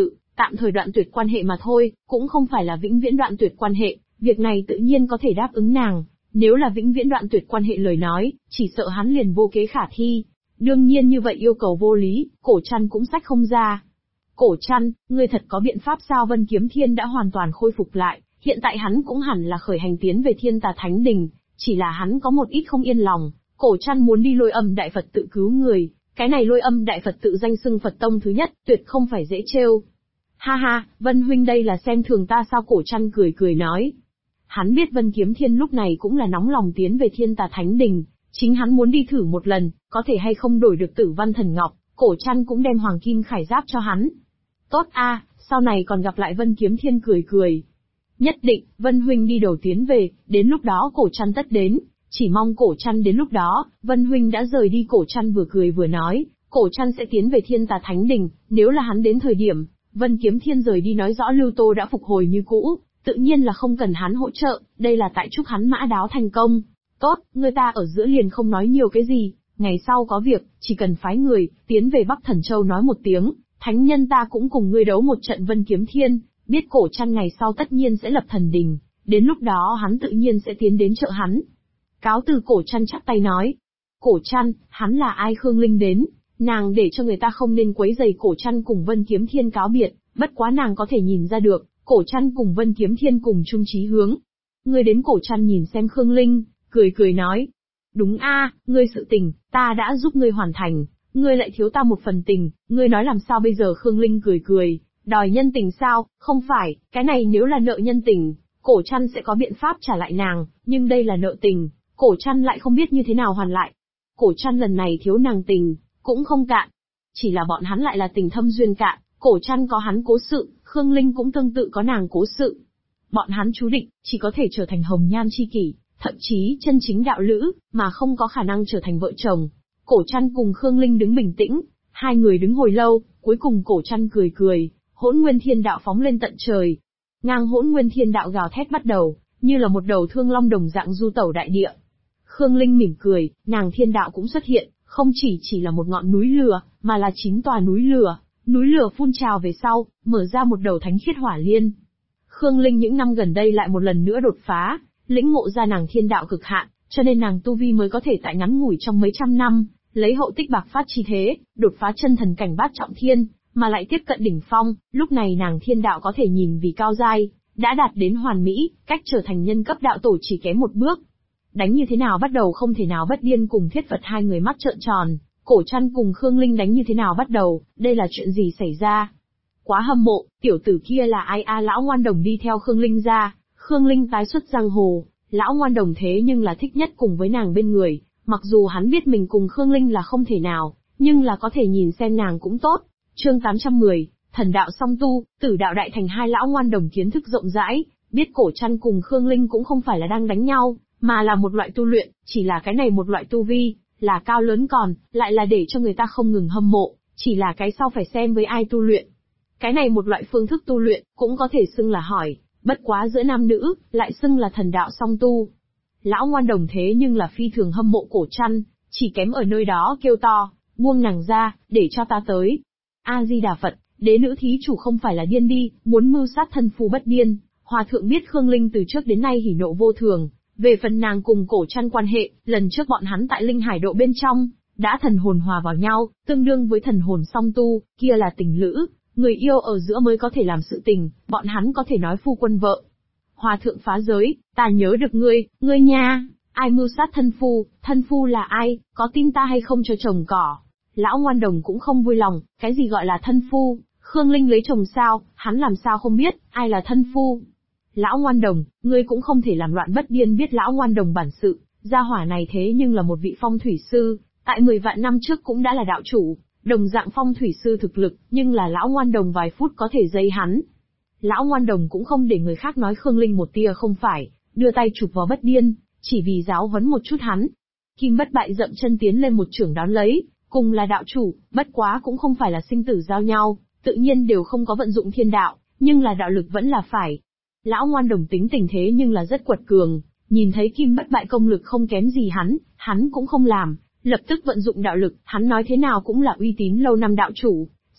tạm thời đoạn tuyệt quan hệ mà thôi, cũng không phải là vĩnh viễn đoạn tuyệt quan hệ, việc này tự nhiên có thể đáp ứng nàng. Nếu là vĩnh viễn đoạn tuyệt quan hệ lời nói, chỉ sợ hắn liền vô kế khả thi. Đương nhiên như vậy yêu cầu vô lý, Cổ Trăn cũng sách không ra. Cổ Trăn, ngươi thật có biện pháp sao? Vân Kiếm Thiên đã hoàn toàn khôi phục lại, hiện tại hắn cũng hẳn là khởi hành tiến về Thiên Tà Thánh Đình, chỉ là hắn có một ít không yên lòng. Cổ Trăn muốn đi Lôi Âm Đại Phật tự cứu người, cái này Lôi Âm Đại Phật tự danh xưng Phật tông thứ nhất, tuyệt không phải dễ trêu. Ha ha, Vân huynh đây là xem thường ta sao? Cổ Trăn cười cười nói. Hắn biết Vân Kiếm Thiên lúc này cũng là nóng lòng tiến về Thiên Tà Thánh Đình, chính hắn muốn đi thử một lần, có thể hay không đổi được Tử Văn Thần Ngọc, Cổ Trăn cũng đem Hoàng Kim Khải Giáp cho hắn. Tốt a, sau này còn gặp lại. Vân Kiếm Thiên cười cười. Nhất định, Vân huynh đi đầu tiến về, đến lúc đó Cổ Trăn tất đến, chỉ mong Cổ Trăn đến lúc đó, Vân huynh đã rời đi. Cổ Trăn vừa cười vừa nói, Cổ Trăn sẽ tiến về Thiên Tà Thánh Đình, nếu là hắn đến thời điểm, Vân Kiếm Thiên rời đi nói rõ Lưu Tô đã phục hồi như cũ, tự nhiên là không cần hắn hỗ trợ, đây là tại chúc hắn mã đáo thành công. Tốt, người ta ở giữa liền không nói nhiều cái gì, ngày sau có việc, chỉ cần phái người, tiến về Bắc Thần Châu nói một tiếng, thánh nhân ta cũng cùng ngươi đấu một trận. Vân Kiếm Thiên, biết Cổ Trăn ngày sau tất nhiên sẽ lập thần đình, đến lúc đó hắn tự nhiên sẽ tiến đến trợ hắn. Cáo từ. Cổ Trăn chắp tay nói. Cổ Trăn, hắn là ai? Khương Linh đến, nàng để cho người ta không nên quấy rầy Cổ Trăn cùng Vân Kiếm Thiên cáo biệt, bất quá nàng có thể nhìn ra được, Cổ Trăn cùng Vân Kiếm Thiên cùng chung chí hướng. Ngươi đến. Cổ Trăn nhìn xem Khương Linh, cười cười nói. Đúng a, ngươi sự tình, ta đã giúp ngươi hoàn thành, ngươi lại thiếu ta một phần tình, ngươi nói làm sao bây giờ? Khương Linh cười cười, đòi nhân tình sao? Không phải, cái này nếu là nợ nhân tình, Cổ Trăn sẽ có biện pháp trả lại nàng, nhưng đây là nợ tình, Cổ Trăn lại không biết như thế nào hoàn lại. Cổ Trăn lần này thiếu nàng tình, cũng không cạn. Chỉ là bọn hắn lại là tình thâm duyên cạn, Cổ Trăn có hắn cố sự, Khương Linh cũng tương tự có nàng cố sự. Bọn hắn chú định, chỉ có thể trở thành hồng nhan chi kỷ, thậm chí chân chính đạo lữ, mà không có khả năng trở thành vợ chồng. Cổ Trăn cùng Khương Linh đứng bình tĩnh, hai người đứng hồi lâu, cuối cùng Cổ Trăn cười cười, Hỗn Nguyên Thiên Đạo phóng lên tận trời. Ngang Hỗn Nguyên Thiên Đạo gào thét bắt đầu, như là một đầu thương long đồng dạng du tẩu đại địa. Khương Linh mỉm cười, nàng thiên đạo cũng xuất hiện, không chỉ là một ngọn núi lửa, mà là 9 tòa núi lửa. Núi lửa phun trào về sau, mở ra một đầu thánh khiết hỏa liên. Khương Linh những năm gần đây lại một lần nữa đột phá, lĩnh ngộ ra nàng thiên đạo cực hạn, cho nên nàng tu vi mới có thể tại ngắn ngủi trong mấy trăm năm, lấy hậu tích bạc phát chi thế, đột phá chân thần cảnh bát trọng thiên, mà lại tiếp cận đỉnh phong. Lúc này nàng thiên đạo có thể nhìn vì cao giai, đã đạt đến hoàn mỹ, cách trở thành nhân cấp đạo tổ chỉ kém một bước. Đánh như thế nào bắt đầu? Không thể nào bất điên cùng Thiết Phật hai người mắt trợn tròn. Cổ Trăn cùng Khương Linh đánh như thế nào bắt đầu? Đây là chuyện gì xảy ra? Quá hâm mộ, tiểu tử kia là ai a? Lão Ngoan Đồng đi theo Khương Linh ra, Khương Linh tái xuất giang hồ, Lão Ngoan Đồng thế nhưng là thích nhất cùng với nàng bên người, mặc dù hắn biết mình cùng Khương Linh là không thể nào, nhưng là có thể nhìn xem nàng cũng tốt. Chương 810, thần đạo song tu, tử đạo đại thành. Hai Lão Ngoan Đồng kiến thức rộng rãi, biết Cổ Trăn cùng Khương Linh cũng không phải là đang đánh nhau, mà là một loại tu luyện, chỉ là cái này một loại tu vi, là cao lớn còn, lại là để cho người ta không ngừng hâm mộ, chỉ là cái sau phải xem với ai tu luyện. Cái này một loại phương thức tu luyện, cũng có thể xưng là hỏi, bất quá giữa nam nữ, lại xưng là thần đạo song tu. Lão Ngoan Đồng thế nhưng là phi thường hâm mộ Cổ Trăn, chỉ kém ở nơi đó kêu to, buông nàng ra, để cho ta tới. A-di-đà Phật, đế nữ thí chủ không phải là điên đi, muốn mưu sát thân phu bất điên. Hòa thượng biết Khương Linh từ trước đến nay hỉ nộ vô thường, về phần nàng cùng Cổ Trăn quan hệ, lần trước bọn hắn tại Linh Hải Độ bên trong, đã thần hồn hòa vào nhau, tương đương với thần hồn song tu, kia là tình lữ, người yêu ở giữa mới có thể làm sự tình, bọn hắn có thể nói phu quân vợ. Hòa thượng phá giới, ta nhớ được ngươi nha, ai mưu sát thân phu là ai, có tin ta hay không cho chồng cỏ. Lão Ngoan Đồng cũng không vui lòng, cái gì gọi là thân phu, Khương Linh lấy chồng sao, hắn làm sao không biết, ai là thân phu. Lão Ngoan Đồng, ngươi cũng không thể làm loạn bất điên. Biết Lão Ngoan Đồng bản sự, gia hỏa này thế nhưng là một vị phong thủy sư, tại 10 vạn năm trước cũng đã là đạo chủ, đồng dạng phong thủy sư thực lực, nhưng là Lão Ngoan Đồng vài phút có thể dây hắn. Lão Ngoan Đồng cũng không để người khác nói Khương Linh một tia không phải, đưa tay chụp vào bất điên, chỉ vì giáo huấn một chút hắn. Kim Bất Bại dậm chân tiến lên một chưởng đón lấy, cùng là đạo chủ, bất quá cũng không phải là sinh tử giao nhau, tự nhiên đều không có vận dụng thiên đạo, nhưng là đạo lực vẫn là phải. Lão Ngoan Đồng tính tình thế nhưng là rất quật cường, nhìn thấy Kim Bất Bại công lực không kém gì hắn cũng không làm, lập tức vận dụng đạo lực, hắn nói thế nào cũng là uy tín lâu năm đạo chủ,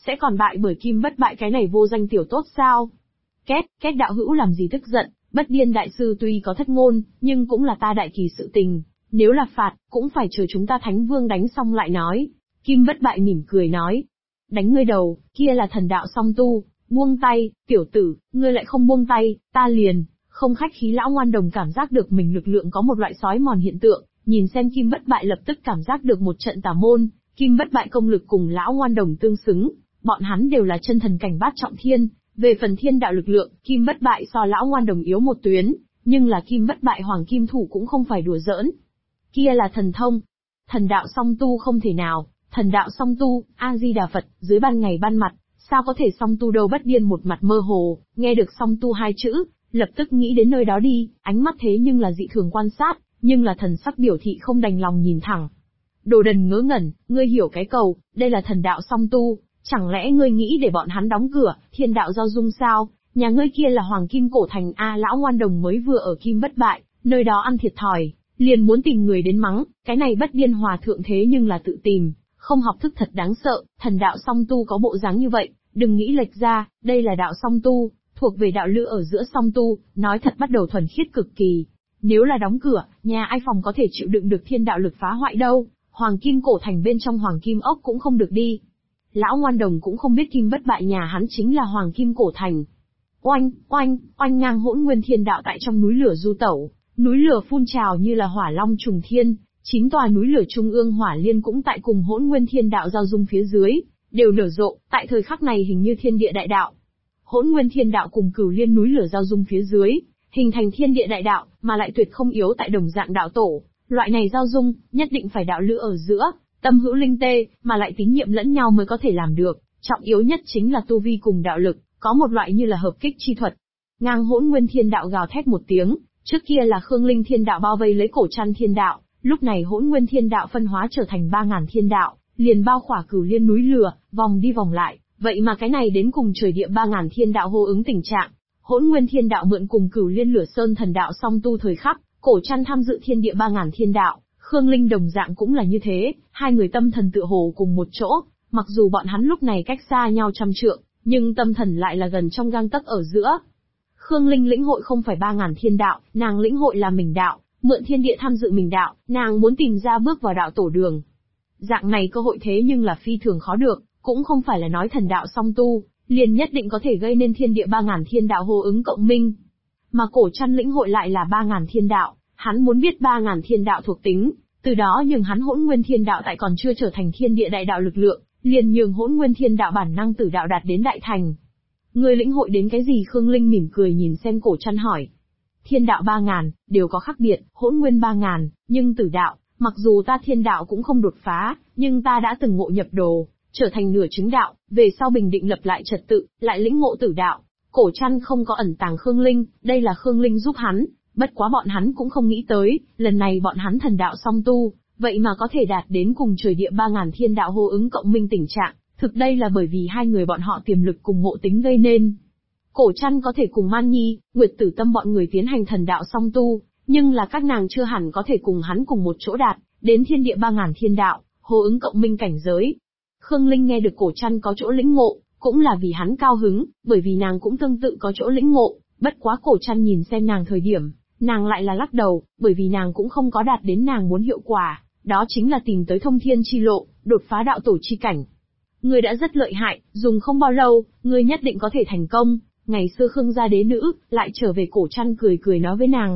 sẽ còn bại bởi Kim Bất Bại cái này vô danh tiểu tốt sao? Két, két đạo hữu làm gì tức giận, Bất Điên đại sư tuy có thất ngôn, nhưng cũng là ta đại kỳ sự tình, nếu là phạt, cũng phải chờ chúng ta Thánh Vương đánh xong lại nói. Kim Bất Bại mỉm cười nói, đánh ngươi đầu, kia là thần đạo song tu, buông tay, tiểu tử, ngươi lại không buông tay, ta liền, không khách khí. Lão Ngoan Đồng cảm giác được mình lực lượng có một loại sói mòn hiện tượng, nhìn xem Kim Bất Bại lập tức cảm giác được một trận tà môn. Kim Bất Bại công lực cùng Lão Ngoan Đồng tương xứng, bọn hắn đều là chân thần cảnh bát trọng thiên, về phần thiên đạo lực lượng, Kim Bất Bại so Lão Ngoan Đồng yếu một tuyến, nhưng là Kim Bất Bại Hoàng Kim Thủ cũng không phải đùa giỡn. Kia là thần thông, thần đạo song tu không thể nào, thần đạo song tu, A Di Đà Phật, dưới ban ngày ban mặt, sao có thể song tu đâu. Bất Điên một mặt mơ hồ, nghe được song tu hai chữ, lập tức nghĩ đến nơi đó đi, ánh mắt thế nhưng là dị thường quan sát, nhưng là thần sắc biểu thị không đành lòng nhìn thẳng. Đồ đần ngớ ngẩn, ngươi hiểu cái cầu, đây là thần đạo song tu, chẳng lẽ ngươi nghĩ để bọn hắn đóng cửa, thiên đạo giao dung sao? Nhà ngươi kia là Hoàng Kim Cổ Thành a. Lão Ngoan Đồng mới vừa ở Kim Bất Bại, nơi đó ăn thiệt thòi, liền muốn tìm người đến mắng, cái này Bất Điên hòa thượng thế nhưng là tự tìm, không học thức thật đáng sợ. Thần đạo song tu có bộ dáng như vậy, đừng nghĩ lệch ra, đây là đạo song tu, thuộc về đạo lữ ở giữa song tu, nói thật bắt đầu thuần khiết cực kỳ. Nếu là đóng cửa, nhà ai phòng có thể chịu đựng được thiên đạo lực phá hoại đâu, Hoàng Kim Cổ Thành bên trong Hoàng Kim ốc cũng không được đi. Lão Ngoan Đồng cũng không biết Kim Bất Bại nhà hắn chính là Hoàng Kim Cổ Thành. Oanh, oanh, oanh ngang Hỗn Nguyên Thiên Đạo tại trong núi lửa du tẩu, núi lửa phun trào như là hỏa long trùng thiên, 9 tòa núi lửa trung ương hỏa liên cũng tại cùng Hỗn Nguyên Thiên Đạo giao dung phía dưới, đều nở rộ, tại thời khắc này hình như thiên địa đại đạo. Hỗn Nguyên Thiên Đạo cùng Cửu Liên núi lửa giao dung phía dưới, hình thành thiên địa đại đạo, mà lại tuyệt không yếu tại đồng dạng đạo tổ, loại này giao dung, nhất định phải đạo lữ ở giữa, tâm hữu linh tê, mà lại tín nhiệm lẫn nhau mới có thể làm được, trọng yếu nhất chính là tu vi cùng đạo lực, có một loại như là hợp kích chi thuật. Ngang Hỗn Nguyên Thiên Đạo gào thét một tiếng, trước kia là Khương Linh Thiên Đạo bao vây lấy Cổ Trăn Thiên Đạo, lúc này Hỗn Nguyên Thiên Đạo phân hóa trở thành 3000 thiên đạo, liền bao khỏa Cửu Liên núi lửa, vòng đi vòng lại, vậy mà cái này đến cùng trời địa 3000 thiên đạo hô ứng tình trạng. Hỗn Nguyên Thiên Đạo mượn cùng Cửu Liên Lửa Sơn thần đạo song tu thời khắc, Cổ Trăn tham dự thiên địa 3000 thiên đạo, Khương Linh đồng dạng cũng là như thế, hai người tâm thần tựa hồ cùng một chỗ, mặc dù bọn hắn lúc này cách xa nhau trăm trượng, nhưng tâm thần lại là gần trong gang tấc ở giữa. Khương Linh lĩnh hội không phải 3000 thiên đạo, nàng lĩnh hội là mình đạo, mượn thiên địa tham dự mình đạo, nàng muốn tìm ra bước vào đạo tổ đường. Dạng này cơ hội thế nhưng là phi thường khó được, cũng không phải là nói thần đạo song tu, liền nhất định có thể gây nên thiên địa 3000 thiên đạo hô ứng cộng minh. Mà Cổ Trăn lĩnh hội lại là 3000 thiên đạo, hắn muốn biết 3000 thiên đạo thuộc tính, từ đó nhường hắn Hỗn Nguyên Thiên Đạo tại còn chưa trở thành thiên địa đại đạo lực lượng, liền nhường Hỗn Nguyên Thiên Đạo bản năng tử đạo đạt đến đại thành. Ngươi lĩnh hội đến cái gì? Khương Linh mỉm cười nhìn xem Cổ Trăn hỏi. Thiên đạo 3000, đều có khác biệt, Hỗn Nguyên 3000, nhưng tử đạo, mặc dù ta thiên đạo cũng không đột phá, nhưng ta đã từng ngộ nhập đồ, trở thành nửa chứng đạo, về sau bình định lập lại trật tự, lại lĩnh ngộ tử đạo. Cổ Trăn không có ẩn tàng Khương Linh, đây là Khương Linh giúp hắn, bất quá bọn hắn cũng không nghĩ tới, lần này bọn hắn thần đạo song tu, vậy mà có thể đạt đến cùng trời địa 3000 thiên đạo hô ứng cộng minh tình trạng, thực đây là bởi vì hai người bọn họ tiềm lực cùng ngộ tính gây nên. Cổ Trăn có thể cùng Man Nhi, Nguyệt Tử Tâm bọn người tiến hành thần đạo song tu, nhưng là các nàng chưa hẳn có thể cùng hắn cùng một chỗ đạt đến thiên địa 3000 thiên đạo, hô ứng cộng minh cảnh giới. Khương Linh nghe được Cổ Trăn có chỗ lĩnh ngộ, cũng là vì hắn cao hứng, bởi vì nàng cũng tương tự có chỗ lĩnh ngộ, bất quá Cổ Trăn nhìn xem nàng thời điểm, nàng lại là lắc đầu, bởi vì nàng cũng không có đạt đến nàng muốn hiệu quả, đó chính là tìm tới thông thiên chi lộ, đột phá đạo tổ chi cảnh. Ngươi đã rất lợi hại, dùng không bao lâu, ngươi nhất định có thể thành công. Ngày xưa Khương gia đế nữ, lại trở về. Cổ Trăn cười cười nói với nàng.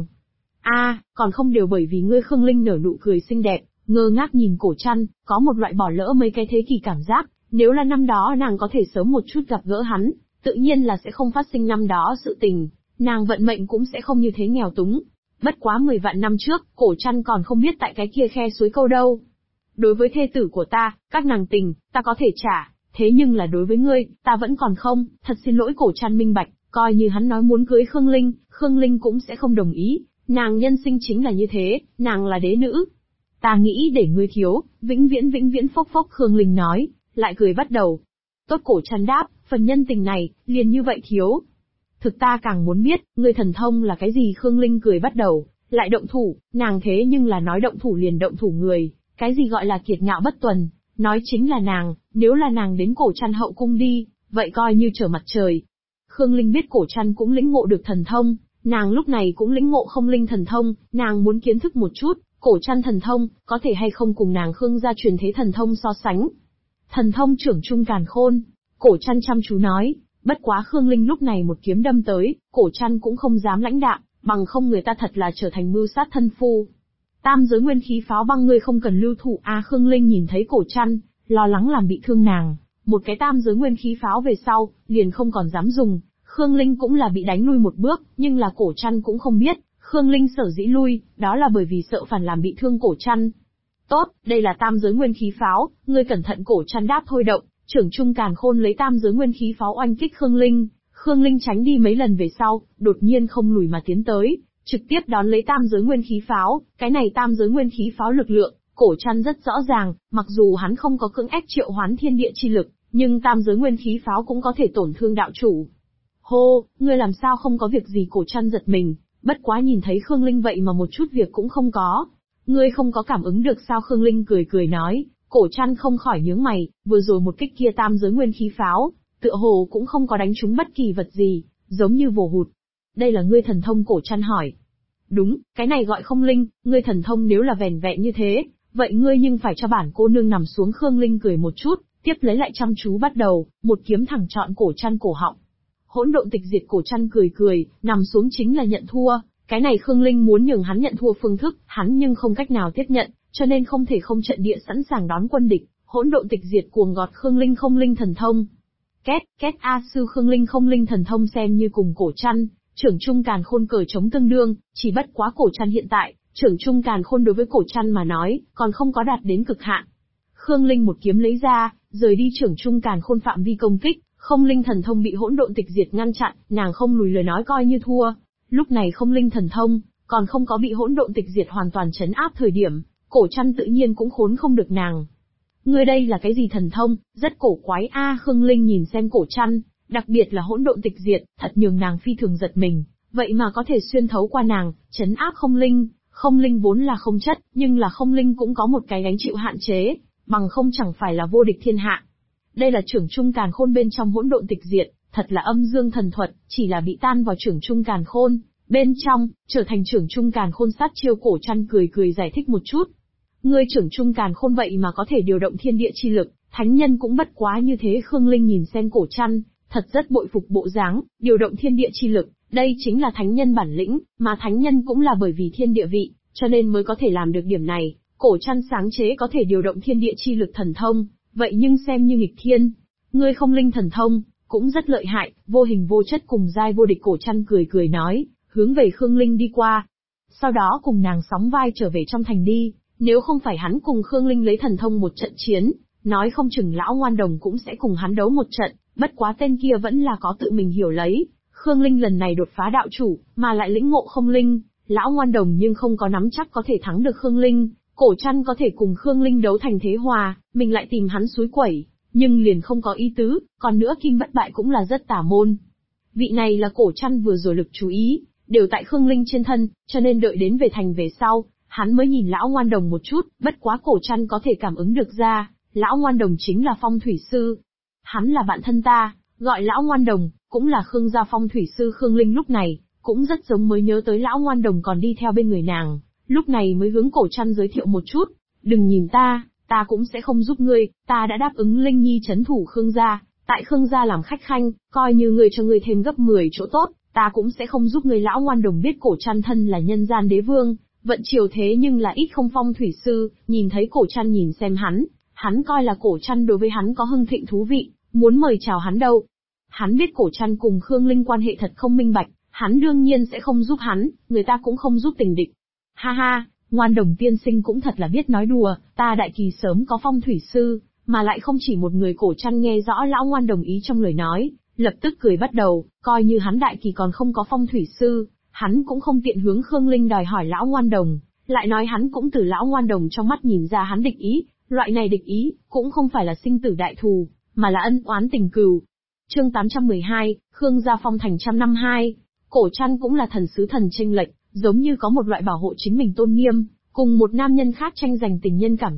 Còn không đều bởi vì ngươi. Khương Linh nở nụ cười xinh đẹp, ngơ ngác nhìn Cổ Trăn, có một loại bỏ lỡ mấy cái thế kỷ cảm giác, nếu là năm đó nàng có thể sớm một chút gặp gỡ hắn, tự nhiên là sẽ không phát sinh năm đó sự tình, nàng vận mệnh cũng sẽ không như thế nghèo túng. Bất quá 10 vạn năm trước, Cổ Trăn còn không biết tại cái kia khe suối câu đâu. Đối với thê tử của ta, các nàng tình, ta có thể trả, thế nhưng là đối với ngươi, ta vẫn còn không, thật xin lỗi. Cổ Trăn minh bạch, coi như hắn nói muốn cưới Khương Linh cũng sẽ không đồng ý, nàng nhân sinh chính là như thế, nàng là đế nữ. Ta nghĩ để ngươi thiếu, vĩnh viễn phốc phốc. Khương Linh nói, lại cười bắt đầu. Tốt. Cổ Trăn đáp, phần nhân tình này, liền như vậy thiếu. Thực ta càng muốn biết, ngươi thần thông là cái gì? Khương Linh cười bắt đầu, lại động thủ, nàng thế nhưng là nói động thủ liền động thủ người, cái gì gọi là kiệt ngạo bất tuần, Nói chính là nàng, nếu là nàng đến Cổ Trăn hậu cung đi, vậy coi như trở mặt trời. Khương Linh biết Cổ Trăn cũng lĩnh ngộ được thần thông, nàng lúc này cũng lĩnh ngộ không linh thần thông, nàng muốn kiến thức một chút, Cổ Trăn thần thông, có thể hay không cùng nàng Khương gia truyền thế thần thông so sánh. Thần thông trưởng trung càn khôn, Cổ Trăn chăm chú nói, bất quá Khương Linh lúc này một kiếm đâm tới, Cổ Trăn cũng không dám lãnh đạm, bằng không người ta thật là trở thành mưu sát thân phu. Tam giới nguyên khí pháo băng ngươi không cần lưu thủ a. Khương Linh nhìn thấy Cổ Trăn, lo lắng làm bị thương nàng, một cái tam giới nguyên khí pháo về sau, liền không còn dám dùng. Khương Linh cũng là bị đánh lui một bước, nhưng là Cổ Trăn cũng không biết, Khương Linh sở dĩ lui, đó là bởi vì sợ phản làm bị thương Cổ Trăn. Tốt, đây là tam giới nguyên khí pháo, ngươi cẩn thận. Cổ Trăn đáp thôi động, trưởng trung càn khôn lấy tam giới nguyên khí pháo oanh kích Khương Linh. Khương Linh tránh đi mấy lần về sau, đột nhiên không lùi mà tiến tới, trực tiếp đón lấy tam giới nguyên khí pháo. Cái này tam giới nguyên khí pháo lực lượng, Cổ Trăn rất rõ ràng, mặc dù hắn không có cưỡng ép triệu hoán thiên địa chi lực, nhưng tam giới nguyên khí pháo cũng có thể tổn thương đạo chủ. Hô, ngươi làm sao không có việc gì? Cổ Trăn giật mình, bất quá nhìn thấy Khương Linh vậy mà một chút việc cũng không có. Ngươi không có cảm ứng được sao? Khương Linh cười cười nói. Cổ Trăn không khỏi nhướng mày, vừa rồi một kích kia tam giới nguyên khí pháo, tựa hồ cũng không có đánh trúng bất kỳ vật gì, giống như vồ hụt. Đây là ngươi thần thông? Cổ Trăn hỏi. Đúng, cái này gọi không linh, ngươi thần thông nếu là vẻn vẹn như thế, vậy ngươi nhưng phải cho bản cô nương nằm xuống. Khương Linh cười một chút, tiếp lấy lại chăm chú bắt đầu, một kiếm thẳng chọn Cổ Trăn cổ họng. Hỗn độn tịch diệt. Cổ Trăn cười cười, nằm xuống chính là nhận thua. Cái này Khương Linh muốn nhường hắn nhận thua phương thức, hắn nhưng không cách nào tiếp nhận, cho nên không thể không trận địa sẵn sàng đón quân địch. Hỗn độn tịch diệt cuồng gọt Khương Linh không linh thần thông. Két, két a sư. Khương Linh không linh thần thông xem như cùng Cổ Trăn, trưởng trung càn khôn cờ chống tương đương, chỉ bất quá Cổ Trăn hiện tại, trưởng trung càn khôn đối với Cổ Trăn mà nói, còn không có đạt đến cực hạn. Khương Linh một kiếm lấy ra, rời đi trưởng trung càn khôn phạm vi công kích, không linh thần thông bị hỗn độn tịch diệt ngăn chặn, nàng không lùi lời nói coi như thua. Lúc này không linh thần thông, còn không có bị hỗn độn tịch diệt hoàn toàn trấn áp thời điểm, Cổ Trăn tự nhiên cũng khốn không được nàng. Ngươi đây là cái gì thần thông, rất cổ quái a. Khương Linh nhìn xem Cổ Trăn, đặc biệt là hỗn độn tịch diệt, thật nhường nàng phi thường giật mình, vậy mà có thể xuyên thấu qua nàng, trấn áp không linh. Không linh vốn là không chất, nhưng là không linh cũng có một cái gánh chịu hạn chế, bằng không chẳng phải là vô địch thiên hạ. Đây là trưởng trung càn khôn bên trong hỗn độn tịch diệt, thật là âm dương thần thuật, chỉ là bị tan vào trưởng trung càn khôn bên trong, trở thành trưởng trung càn khôn sát chiêu. Cổ Trăn cười cười giải thích một chút. Ngươi trưởng trung càn khôn vậy mà có thể điều động thiên địa chi lực, thánh nhân cũng bất quá như thế. Khương Linh nhìn xem Cổ Trăn, thật rất bội phục bộ dáng, điều động thiên địa chi lực, đây chính là thánh nhân bản lĩnh, mà thánh nhân cũng là bởi vì thiên địa vị, cho nên mới có thể làm được điểm này. Cổ Trăn sáng chế có thể điều động thiên địa chi lực thần thông, vậy nhưng xem như nghịch thiên. Ngươi không linh thần thông, cũng rất lợi hại, vô hình vô chất cùng giai vô địch. Cổ Trăn cười cười nói, hướng về Khương Linh đi qua. Sau đó cùng nàng sóng vai trở về trong thành đi, nếu không phải hắn cùng Khương Linh lấy thần thông một trận chiến, nói không chừng lão ngoan đồng cũng sẽ cùng hắn đấu một trận, bất quá tên kia vẫn là có tự mình hiểu lấy. Khương Linh lần này đột phá đạo chủ, mà lại lĩnh ngộ không linh, lão ngoan đồng nhưng không có nắm chắc có thể thắng được Khương Linh. Cổ Trăn có thể cùng Khương Linh đấu thành thế hòa, mình lại tìm hắn xúi quẩy, nhưng liền không có ý tứ, còn nữa kim bất bại cũng là rất tà môn. Vị này là Cổ Trăn vừa rồi lực chú ý, đều tại Khương Linh trên thân, cho nên đợi đến về thành về sau, hắn mới nhìn lão ngoan đồng một chút, bất quá Cổ Trăn có thể cảm ứng được ra, lão ngoan đồng chính là phong thủy sư. Hắn là bạn thân ta, gọi lão ngoan đồng, cũng là Khương gia phong thủy sư. Khương Linh lúc này, cũng rất giống mới nhớ tới lão ngoan đồng còn đi theo bên người nàng, lúc này mới hướng Cổ Trăn giới thiệu một chút, đừng nhìn ta cũng sẽ không giúp ngươi, ta đã đáp ứng Linh Nhi trấn thủ Khương gia, tại Khương gia làm khách khanh, coi như ngươi cho ngươi thêm gấp 10 chỗ tốt, ta cũng sẽ không giúp ngươi. Lão ngoan đồng biết Cổ Trăn thân là nhân gian đế vương, vận triều thế nhưng là ít không phong thủy sư, nhìn thấy Cổ Trăn nhìn xem hắn coi là Cổ Trăn đối với hắn có hưng thịnh thú vị, muốn mời chào hắn đâu. Hắn biết Cổ Trăn cùng Khương Linh quan hệ thật không minh bạch, hắn đương nhiên sẽ không giúp hắn, người ta cũng không giúp tình địch. Ha ha, ngoan đồng tiên sinh cũng thật là biết nói đùa, ta Đại Kỳ sớm có phong thủy sư, mà lại không chỉ một người. Cổ Trăn nghe rõ lão ngoan đồng ý trong lời nói, lập tức cười bắt đầu, coi như hắn Đại Kỳ còn không có phong thủy sư, hắn cũng không tiện hướng Khương Linh đòi hỏi lão ngoan đồng, lại nói hắn cũng từ lão ngoan đồng trong mắt nhìn ra hắn địch ý, loại này địch ý, cũng không phải là sinh tử đại thù, mà là ân oán tình cừu. Chương 812, Khương gia phong thành 152, Cổ Trăn cũng là thần sứ thần chênh lệch, giống như có một loại bảo hộ chính mình tôn nghiêm, cùng một nam nhân khác tranh giành tình nhân cảm giác,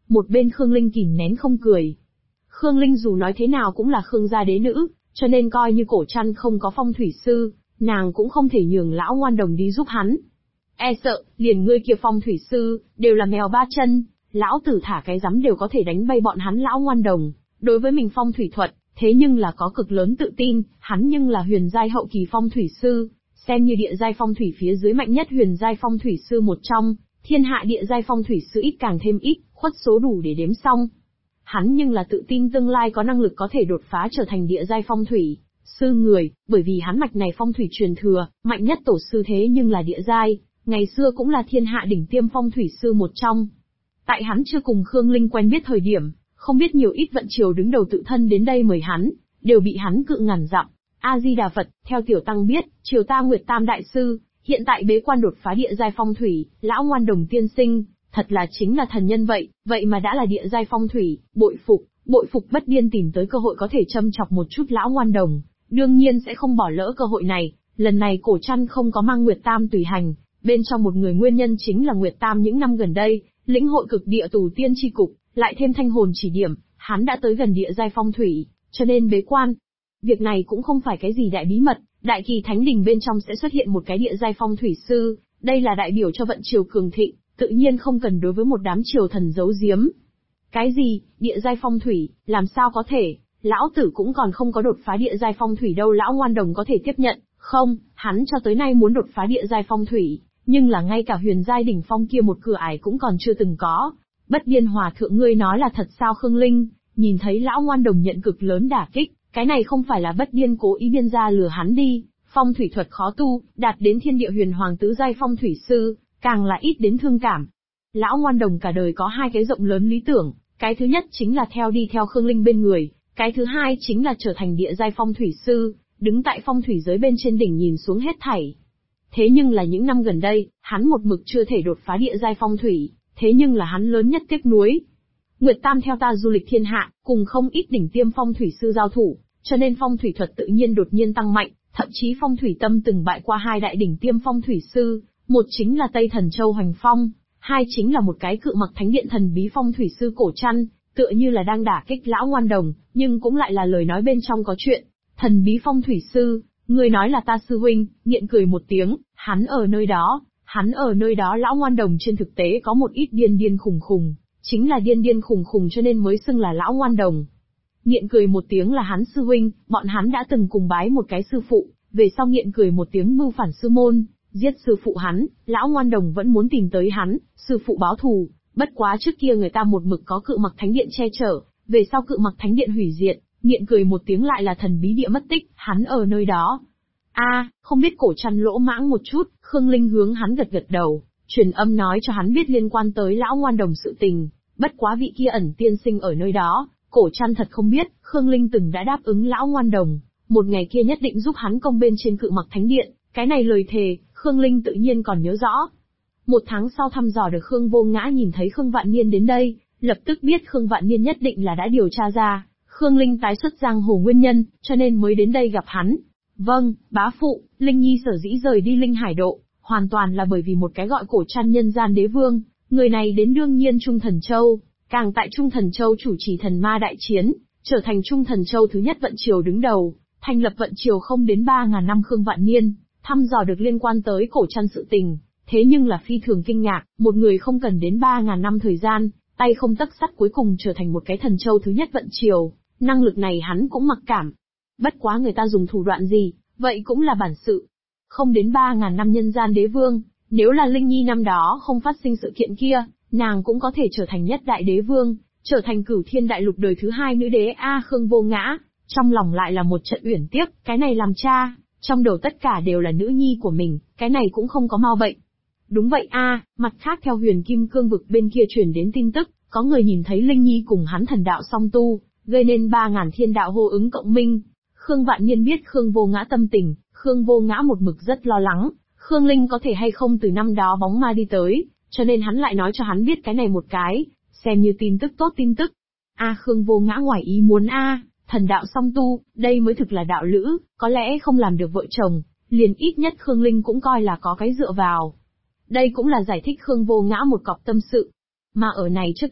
Một bên Khương Linh kìm nén không cười. Khương Linh dù nói thế nào cũng là Khương gia đế nữ, cho nên coi như Cổ Trăn không có phong thủy sư, nàng cũng không thể nhường lão ngoan đồng đi giúp hắn. E sợ, liền ngươi kia phong thủy sư, đều là mèo ba chân, lão tử thả cái rắm đều có thể đánh bay bọn hắn lão ngoan đồng. Đối với mình phong thủy thuật, thế nhưng là có cực lớn tự tin, hắn nhưng là huyền giai hậu kỳ phong thủy sư, xem như địa giai phong thủy phía dưới mạnh nhất huyền giai phong thủy sư một trong, thiên hạ địa giai phong thủy sư ít càng thêm ít, khuất số đủ để đếm xong. Hắn nhưng là tự tin tương lai có năng lực có thể đột phá trở thành địa giai phong thủy sư người, bởi vì hắn mạch này phong thủy truyền thừa, mạnh nhất tổ sư thế nhưng là địa giai, ngày xưa cũng là thiên hạ đỉnh tiêm phong thủy sư một trong. Tại hắn chưa cùng Khương Linh quen biết thời điểm, không biết nhiều ít vận triều đứng đầu tự thân đến đây mời hắn, đều bị hắn cự ngàn dặm. A-di-đà Phật, theo tiểu tăng biết, triều ta Nguyệt Tam đại sư, hiện tại bế quan đột phá địa giai phong thủy, lão ngoan đồng tiên sinh, thật là chính là thần nhân vậy, vậy mà đã là địa giai phong thủy, bội phục bất điên tìm tới cơ hội có thể châm chọc một chút lão ngoan đồng, đương nhiên sẽ không bỏ lỡ cơ hội này. Lần này Cổ Trăn không có mang Nguyệt Tam tùy hành, bên trong một người nguyên nhân chính là Nguyệt Tam những năm gần đây, lĩnh hội cực địa tù tiên chi cục, lại thêm thanh hồn chỉ điểm, hắn đã tới gần địa giai phong thủy, cho nên bế quan. Việc này cũng không phải cái gì đại bí mật, Đại Kỳ Thánh Đình bên trong sẽ xuất hiện một cái địa giai phong thủy sư, đây là đại biểu cho vận triều cường thịnh, tự nhiên không cần đối với một đám triều thần giấu giếm. Cái gì, địa giai phong thủy, làm sao có thể, lão tử cũng còn không có đột phá địa giai phong thủy đâu, lão ngoan đồng có thể tiếp nhận, không, hắn cho tới nay muốn đột phá địa giai phong thủy, nhưng là ngay cả huyền giai đỉnh phong kia một cửa ải cũng còn chưa từng có. Bất Điên Hòa thượng ngươi nói là thật sao? Khương Linh, nhìn thấy lão ngoan đồng nhận cực lớn đả kích, cái này không phải là Bất Điên cố ý biên ra lừa hắn đi, phong thủy thuật khó tu, đạt đến thiên địa huyền hoàng tứ giai phong thủy sư, càng là ít đến thương cảm. Lão ngoan đồng cả đời có hai cái rộng lớn lý tưởng, cái thứ nhất chính là đi theo Khương Linh bên người, cái thứ hai chính là trở thành địa giai phong thủy sư, đứng tại phong thủy giới bên trên đỉnh nhìn xuống hết thảy. Thế nhưng là những năm gần đây, hắn một mực chưa thể đột phá địa giai phong thủy, thế nhưng là hắn lớn nhất tiếc nuối. Nguyệt Tam theo ta du lịch thiên hạ, cùng không ít đỉnh tiêm phong thủy sư giao thủ, cho nên phong thủy thuật tự nhiên đột nhiên tăng mạnh, thậm chí phong thủy tâm từng bại qua hai đại đỉnh tiêm phong thủy sư, một chính là Tây Thần Châu Hoành Phong, hai chính là một cái Cự Mặc Thánh Điện thần bí phong thủy sư Cổ Trăn, tựa như là đang đả kích lão ngoan đồng, nhưng cũng lại là lời nói bên trong có chuyện. Thần bí phong thủy sư, ngươi nói là ta sư huynh, nghiện cười một tiếng, hắn ở nơi đó lão ngoan đồng trên thực tế có một ít điên khùng khùng, chính là điên khùng khùng cho nên mới xưng là lão ngoan đồng. Nghiện cười một tiếng là hắn sư huynh, bọn hắn đã từng cùng bái một cái sư phụ, về sau Nghiện cười một tiếng mưu phản sư môn, giết sư phụ hắn, lão ngoan đồng vẫn muốn tìm tới hắn, sư phụ báo thù, bất quá trước kia người ta một mực có Cự Mặc Thánh Điện che chở, về sau Cự Mặc Thánh Điện hủy diệt, Nghiện cười một tiếng lại là thần bí địa mất tích, hắn ở nơi đó. Không biết Cổ Trăn lỗ mãng một chút, Khương Linh hướng hắn gật đầu, truyền âm nói cho hắn biết liên quan tới lão ngoan đồng sự tình, bất quá vị kia ẩn tiên sinh ở nơi đó, Cổ Trăn thật không biết, Khương Linh từng đã đáp ứng lão ngoan đồng, một ngày kia nhất định giúp hắn công bên trên Cự Mặc Thánh Điện, cái này lời thề, Khương Linh tự nhiên còn nhớ rõ. Một tháng sau thăm dò được Khương Vô Ngã nhìn thấy Khương Vạn Niên đến đây, lập tức biết Khương Vạn Niên nhất định là đã điều tra ra Khương Linh tái xuất giang hồ nguyên nhân, cho nên mới đến đây gặp hắn. Vâng, bá phụ, Linh Nhi sở dĩ rời đi Linh Hải Độ, hoàn toàn là bởi vì một cái gọi Cổ Trăn nhân gian đế vương, người này đến đương nhiên Trung Thần Châu, càng tại Trung Thần Châu chủ trì thần ma đại chiến, trở thành Trung Thần Châu thứ nhất vận triều đứng đầu, thành lập vận triều không đến 3.000 năm. Khương Vạn Niên thăm dò được liên quan tới Cổ Trăn sự tình, thế nhưng là phi thường kinh ngạc, một người không cần đến 3.000 năm thời gian, tay không tấc sắt cuối cùng trở thành một cái thần châu thứ nhất vận triều, năng lực này hắn cũng mặc cảm. Bất quá người ta dùng thủ đoạn gì, vậy cũng là bản sự. Không đến 3.000 năm nhân gian đế vương, nếu là Linh Nhi năm đó không phát sinh sự kiện kia, nàng cũng có thể trở thành nhất đại đế vương, trở thành Cửu Thiên Đại Lục đời thứ hai nữ đế. Khương Vô Ngã, trong lòng lại là một trận uyển tiếc, cái này làm cha, trong đầu tất cả đều là nữ nhi của mình, cái này cũng không có mau bệnh. Đúng vậy mặt khác theo Huyền Kim Cương vực bên kia truyền đến tin tức, có người nhìn thấy Linh Nhi cùng hắn thần đạo song tu, gây nên 3.000 thiên đạo hô ứng cộng minh. Khương Vạn Niên biết Khương Vô Ngã tâm tình, Khương Vô Ngã một mực rất lo lắng, Khương Linh có thể hay không từ năm đó bóng ma đi tới, cho nên hắn lại nói cho hắn biết cái này một cái, xem như tin tức tốt tin tức. Khương Vô Ngã ngoài ý muốn thần đạo song tu, đây mới thực là đạo lữ, có lẽ không làm được vợ chồng, liền ít nhất Khương Linh cũng coi là có cái dựa vào. Đây cũng là giải thích Khương Vô Ngã một cọc tâm sự. Mà ở này trước đây,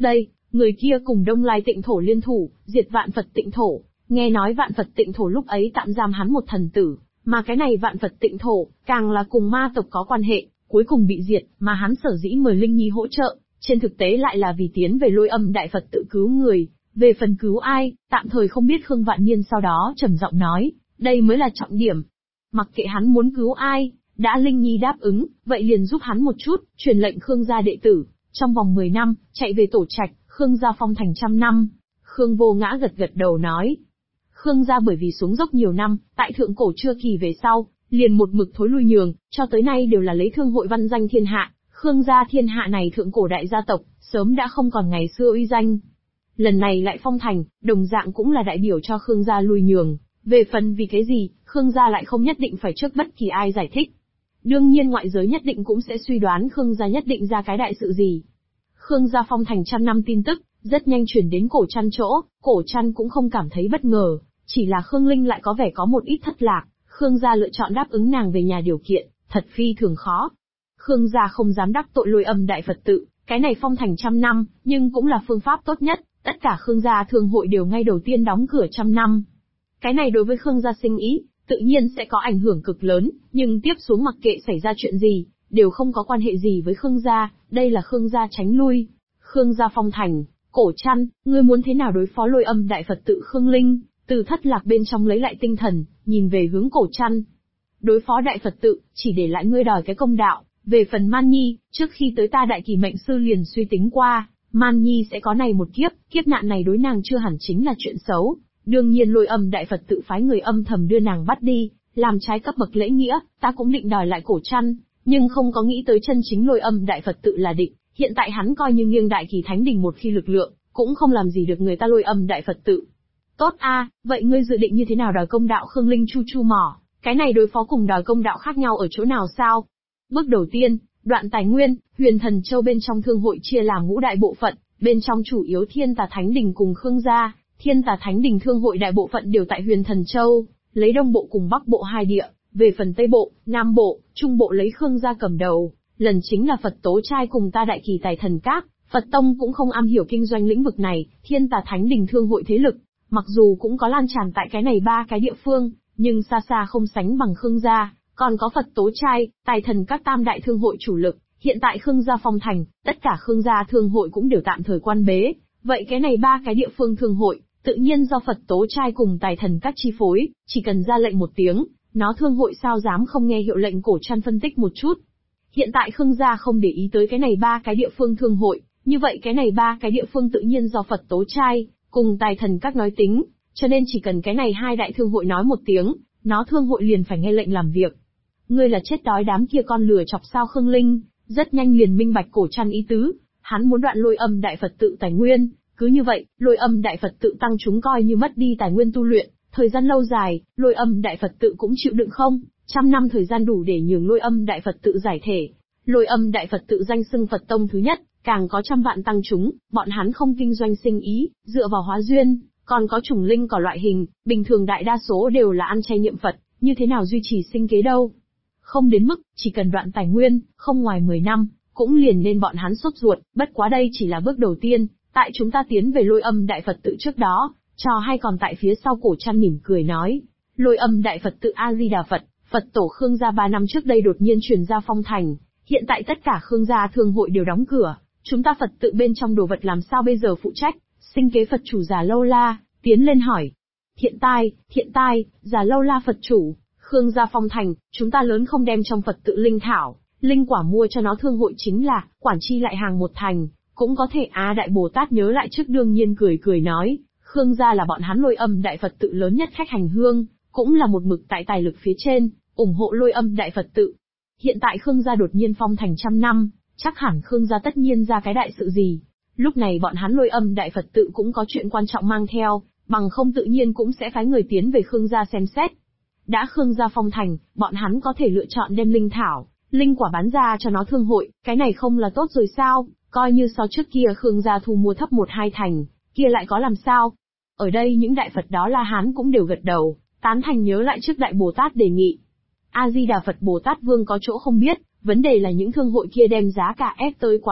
Người kia cùng Đông Lai Tịnh Thổ liên thủ, diệt Vạn Phật Tịnh Thổ. Nghe nói Vạn Phật Tịnh Thổ lúc ấy tạm giam hắn một thần tử, mà cái này Vạn Phật Tịnh Thổ, càng là cùng ma tộc có quan hệ, cuối cùng bị diệt, mà hắn sở dĩ mời Linh Nhi hỗ trợ, trên thực tế lại là vì tiến về Lôi Âm Đại Phật tự cứu người. Về phần cứu ai, tạm thời không biết. Khương Vạn Niên sau đó trầm giọng nói, đây mới là trọng điểm. Mặc kệ hắn muốn cứu ai, đã Linh Nhi đáp ứng, vậy liền giúp hắn một chút, truyền lệnh Khương gia đệ tử, trong vòng 10 năm, chạy về tổ trạch, Khương gia phong thành 100 năm. Khương Vô Ngã gật gật đầu nói. Khương gia bởi vì xuống dốc nhiều năm, tại thượng cổ chưa kỳ về sau, liền một mực thối lui nhường, cho tới nay đều là lấy thương hội văn danh thiên hạ. Khương gia thiên hạ này thượng cổ đại gia tộc, sớm đã không còn ngày xưa uy danh. Lần này lại phong thành, đồng dạng cũng là đại biểu cho Khương gia lui nhường. Về phần vì cái gì, Khương gia lại không nhất định phải trước bất kỳ ai giải thích. Đương nhiên ngoại giới nhất định cũng sẽ suy đoán Khương gia nhất định ra cái đại sự gì. Khương gia phong thành 100 năm tin tức, rất nhanh chuyển đến Cổ Trăn chỗ, Cổ Trăn cũng không cảm thấy bất ngờ, chỉ là Khương Linh lại có vẻ có một ít thất lạc, Khương gia lựa chọn đáp ứng nàng về nhà điều kiện, thật phi thường khó. Khương gia không dám đắc tội Lôi Âm Đại Phật tự, cái này phong thành 100 năm, nhưng cũng là phương pháp tốt nhất, tất cả Khương gia thương hội đều ngay đầu tiên đóng cửa 100 năm. Cái này đối với Khương gia sinh ý, tự nhiên sẽ có ảnh hưởng cực lớn, nhưng tiếp xuống mặc kệ xảy ra chuyện gì, đều không có quan hệ gì với Khương gia, đây là Khương gia tránh lui. Khương gia phong thành, Cổ Trăn, ngươi muốn thế nào đối phó Lôi Âm Đại Phật tự? Khương Linh, từ thất lạc bên trong lấy lại tinh thần, nhìn về hướng Cổ Trăn. Đối phó Đại Phật tự, chỉ để lại ngươi đòi cái công đạo, về phần Man Nhi, trước khi tới ta Đại Kỳ Mệnh Sư liền suy tính qua, Man Nhi sẽ có này một kiếp, kiếp nạn này đối nàng chưa hẳn chính là chuyện xấu. Đương nhiên Lôi Âm Đại Phật tự phái người âm thầm đưa nàng bắt đi, làm trái cấp bậc lễ nghĩa, ta cũng định đòi lại Cổ Trăn, nhưng không có nghĩ tới chân chính Lôi Âm Đại Phật tự là định, hiện tại hắn coi như nghiêng Đại Kỳ Thánh Đình một khi lực lượng, cũng không làm gì được người ta Lôi Âm Đại Phật tự. Tốt a, vậy ngươi dự định như thế nào đòi công đạo? Khương Linh chu chu mỏ, cái này đối phó cùng đòi công đạo khác nhau ở chỗ nào sao? Bước đầu tiên, đoạn tài nguyên, Huyền Thần Châu bên trong thương hội chia làm ngũ đại bộ phận, bên trong chủ yếu Thiên Tà Thánh Đình cùng Khương gia. Thiên Tà Thánh Đình thương hội đại bộ phận đều tại Huyền Thần Châu, lấy Đông Bộ cùng Bắc Bộ hai địa, về phần Tây Bộ, Nam Bộ, Trung Bộ lấy Khương gia cầm đầu, lần chính là Phật Tố Trai cùng ta Đại Kỳ Tài Thần Các. Phật Tông cũng không am hiểu kinh doanh lĩnh vực này, Thiên Tà Thánh Đình thương hội thế lực, mặc dù cũng có lan tràn tại cái này ba cái địa phương, nhưng xa xa không sánh bằng Khương gia, còn có Phật Tố Trai, Tài Thần Các tam đại thương hội chủ lực. Hiện tại Khương gia phong thành, tất cả Khương gia thương hội cũng đều tạm thời quan bế, vậy cái này ba cái địa phương thương hội, tự nhiên do Phật Tố Trai cùng Tài Thần Các chi phối, chỉ cần ra lệnh một tiếng, nó thương hội sao dám không nghe hiệu lệnh? Cổ Trăn phân tích một chút. Hiện tại Khương gia không để ý tới cái này ba cái địa phương thương hội, như vậy cái này ba cái địa phương tự nhiên do Phật Tố Trai cùng Tài Thần Các nói tính, cho nên chỉ cần cái này hai đại thương hội nói một tiếng, nó thương hội liền phải nghe lệnh làm việc. Ngươi là chết đói đám kia con lừa chọc sao? Khương Linh rất nhanh liền minh bạch Cổ Trăn ý tứ, hắn muốn đoạn Lôi Âm Đại Phật tự tài nguyên, cứ như vậy, Lôi Âm Đại Phật tự tăng chúng coi như mất đi tài nguyên tu luyện, thời gian lâu dài, Lôi Âm Đại Phật tự cũng chịu đựng không? 100 năm thời gian đủ để nhường Lôi Âm Đại Phật tự giải thể. Lôi Âm Đại Phật tự danh xưng Phật tông thứ nhất, càng có 100 vạn tăng chúng, bọn hắn không kinh doanh sinh ý, dựa vào hóa duyên, còn có chủng linh cỏ loại hình, bình thường đại đa số đều là ăn chay niệm Phật, như thế nào duy trì sinh kế đâu? Không đến mức, chỉ cần đoạn tài nguyên, không ngoài 10 năm, cũng liền nên bọn hắn sốt ruột, bất quá đây chỉ là bước đầu tiên, tại chúng ta tiến về Lôi Âm Đại Phật tự trước đó, trò hay còn tại phía sau. Cổ Trăn mỉm cười nói, Lôi Âm Đại Phật tự A Di Đà Phật, Phật tổ Khương gia 3 năm trước đây đột nhiên truyền ra phong thành, hiện tại tất cả Khương gia thương hội đều đóng cửa, chúng ta Phật tự bên trong đồ vật làm sao bây giờ phụ trách? Sinh kế Phật chủ Già Lâu La tiến lên hỏi. Thiện tai, Già Lâu La Phật chủ, Khương gia phong thành, chúng ta lớn không đem trong Phật tự linh thảo, linh quả mua cho nó thương hội chính là, quản chi lại hàng một thành, cũng có thể. Đại Bồ Tát nhớ lại trước đương nhiên cười nói, Khương gia là bọn hắn Lôi Âm Đại Phật tự lớn nhất khách hành hương, cũng là một mực tại tài lực phía trên, ủng hộ Lôi Âm Đại Phật tự. Hiện tại Khương gia đột nhiên phong thành 100 năm, chắc hẳn Khương gia tất nhiên ra cái đại sự gì. Lúc này bọn hắn Lôi Âm Đại Phật tự cũng có chuyện quan trọng mang theo, bằng không tự nhiên cũng sẽ phái người tiến về Khương gia xem xét. Đã Khương gia phong thành, bọn hắn có thể lựa chọn đem linh thảo, linh quả bán ra cho nó thương hội, cái này không là tốt rồi sao? Coi như so trước kia Khương gia thu mua thấp 1-2 thành, kia lại có làm sao? Ở đây những đại Phật đó La Hán cũng đều gật đầu, tán thành nhớ lại trước Đại Bồ Tát đề nghị. A Di Đà Phật. Bồ Tát Vương có chỗ không biết, vấn đề là những thương hội kia đem giá cả ép tới quá thấp,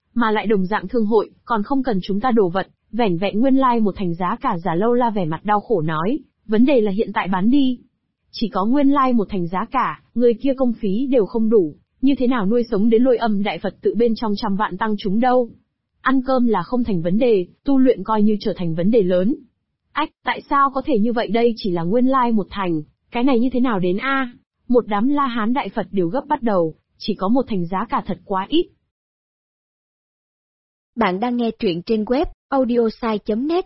mà lại đồng dạng thương hội, còn không cần chúng ta đồ vật, vẻn vẹn nguyên lai một thành giá cả. Giả Lâu La vẻ mặt đau khổ nói, vấn đề là hiện tại bán đi. Chỉ có nguyên lai một thành giá cả, người kia công phí đều không đủ, như thế nào nuôi sống đến Lôi Âm Đại Phật tự bên trong trăm vạn tăng chúng đâu. Ăn cơm là không thành vấn đề, tu luyện coi như trở thành vấn đề lớn. Ách, tại sao có thể như vậy, đây chỉ là nguyên lai một thành, cái này như thế nào đến a? Một đám La Hán Đại Phật đều gấp bắt đầu, chỉ có một thành giá cả thật quá ít. Bạn đang nghe truyện trên web audiosai.net.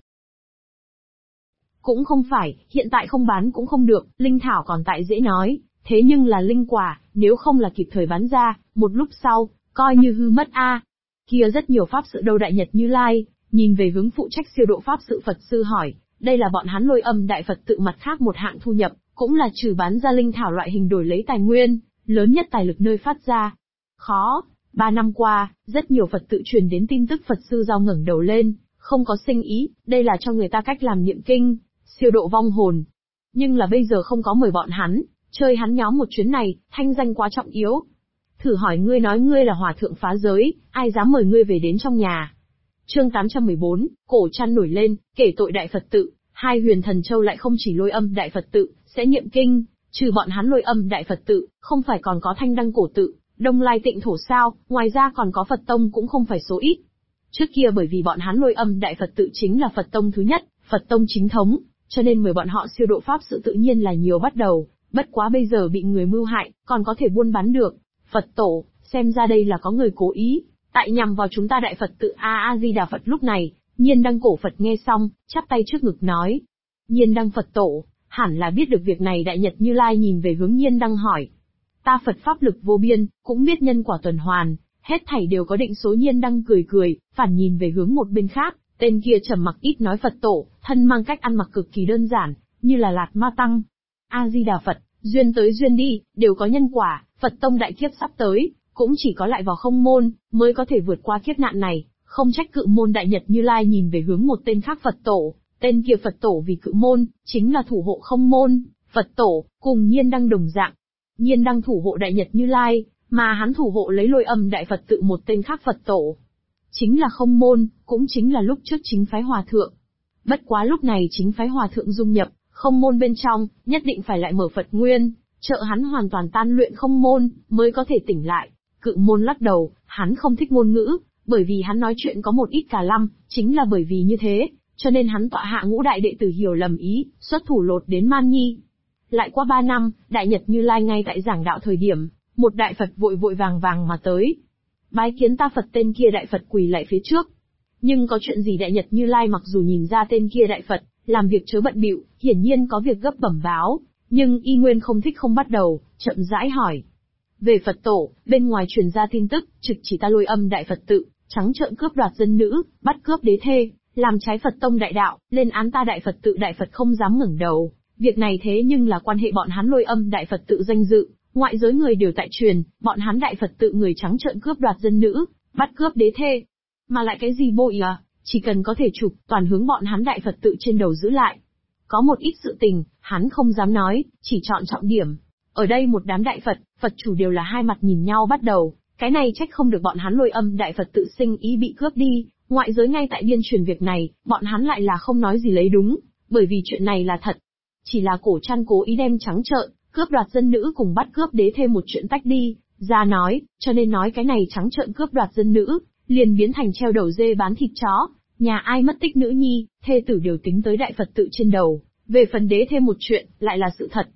Cũng không phải, hiện tại không bán cũng không được, linh thảo còn tại dễ nói, thế nhưng là linh quả, nếu không là kịp thời bán ra, một lúc sau, coi như hư mất a. Kia rất nhiều pháp sự đâu Đại Nhật Như Lai, nhìn về hướng phụ trách siêu độ pháp sự Phật sư hỏi, đây là bọn hắn Lôi Âm Đại Phật tự mặt khác một hạng thu nhập, cũng là trừ bán ra linh thảo loại hình đổi lấy tài nguyên, lớn nhất tài lực nơi phát ra. Khó, 3 năm qua, rất nhiều Phật tự truyền đến tin tức Phật sư Giao ngẩng đầu lên, không có sinh ý, đây là cho người ta cách làm niệm kinh, siêu độ vong hồn. Nhưng là bây giờ không có mời bọn hắn, chơi hắn nhóm một chuyến này, thanh danh quá trọng yếu. Thử hỏi ngươi nói ngươi là hòa thượng phá giới, ai dám mời ngươi về đến trong nhà. Chương 814, cổ chăn nổi lên, kể tội Đại Phật tự, hai Huyền Thần Châu lại không chỉ Lôi Âm Đại Phật tự, sẽ niệm kinh, trừ bọn hắn Lôi Âm Đại Phật tự, không phải còn có Thanh Đăng Cổ tự, Đông Lai Tịnh Thổ sao, ngoài ra còn có Phật Tông cũng không phải số ít. Trước kia bởi vì bọn hắn Lôi Âm Đại Phật tự chính là Phật Tông thứ nhất, Phật Tông chính thống, cho nên mời bọn họ siêu độ pháp sự tự nhiên là nhiều bắt đầu, bất quá bây giờ bị người mưu hại, còn có thể buôn bán được. Phật tổ, xem ra đây là có người cố ý, tại nhằm vào chúng ta Đại Phật tự A-di-đà Phật. Lúc này, Nhiên Đăng Cổ Phật nghe xong, chắp tay trước ngực nói. Nhiên Đăng Phật tổ, hẳn là biết được việc này. Đại Nhật Như Lai nhìn về hướng Nhiên Đăng hỏi. Ta Phật pháp lực vô biên, cũng biết nhân quả tuần hoàn, hết thảy đều có định số. Nhiên Đăng cười cười, phản nhìn về hướng một bên khác, tên kia trầm mặc ít nói. Phật tổ, thân mang cách ăn mặc cực kỳ đơn giản, như là Lạt Ma Tăng. A-di-đà Phật, duyên tới duyên đi, đều có nhân quả, Phật tông đại kiếp sắp tới, cũng chỉ có lại vào không môn, mới có thể vượt qua kiếp nạn này, không trách Cự Môn. Đại Nhật Như Lai nhìn về hướng một tên khác Phật tổ, tên kia Phật tổ vì Cự Môn, chính là thủ hộ không môn, Phật tổ, cùng Nhiên Đăng đồng dạng. Nhiên Đăng thủ hộ Đại Nhật Như Lai, mà hắn thủ hộ lấy Lôi Âm Đại Phật tự một tên khác Phật tổ. Chính là không môn, cũng chính là lúc trước chính phái hòa thượng. Bất quá lúc này chính phái hòa thượng dung nhập, không môn bên trong, nhất định phải lại mở Phật nguyên, trợ hắn hoàn toàn tan luyện không môn, mới có thể tỉnh lại. Cự Môn lắc đầu, hắn không thích ngôn ngữ, bởi vì hắn nói chuyện có một ít cà lăm, chính là bởi vì như thế, cho nên hắn tọa hạ ngũ đại đệ tử hiểu lầm ý, xuất thủ lột đến Man Nhi. Lại qua 3 năm, Đại Nhật Như Lai ngay tại giảng đạo thời điểm, một đại Phật vội vội vàng vàng mà tới. Bái kiến ta Phật. Tên kia đại Phật quỳ lại phía trước. Nhưng có chuyện gì? Đại Nhật Như Lai mặc dù nhìn ra tên kia đại Phật làm việc chớ bận bịu, hiển nhiên có việc gấp bẩm báo, nhưng y nguyên không thích không bắt đầu, chậm rãi hỏi. Về Phật tổ, bên ngoài truyền ra tin tức, trực chỉ ta Lôi Âm Đại Phật tự, trắng trợn cướp đoạt dân nữ, bắt cướp đế thê, làm trái Phật tông đại đạo, lên án ta Đại Phật tự. Đại Phật không dám ngẩng đầu. Việc này thế nhưng là quan hệ bọn hắn Lôi Âm Đại Phật tự danh dự, ngoại giới người đều tại truyền, bọn hắn Đại Phật tự người trắng trợn cướp đoạt dân nữ, bắt cướp đế thê. Mà lại cái gì bội à, chỉ cần có thể chụp, toàn hướng bọn hắn Đại Phật tự trên đầu giữ lại. Có một ít sự tình, hắn không dám nói, chỉ chọn trọng điểm. Ở đây một đám đại Phật, Phật chủ đều là hai mặt nhìn nhau bắt đầu, cái này trách không được bọn hắn Lôi Âm Đại Phật tự sinh ý bị cướp đi, ngoại giới ngay tại điên truyền việc này, bọn hắn lại là không nói gì lấy đúng, bởi vì chuyện này là thật. Chỉ là Cổ Trăn cố ý đem trắng trợn, cướp đoạt dân nữ cùng bắt cướp đế thêm một chuyện tách đi, ra nói, cho nên nói cái này trắng trợn cướp đoạt dân nữ, liền biến thành treo đầu dê bán thịt chó, nhà ai mất tích nữ nhi, thê tử đều tính tới Đại Phật tự trên đầu, về phần đế thêm một chuyện, lại là sự thật.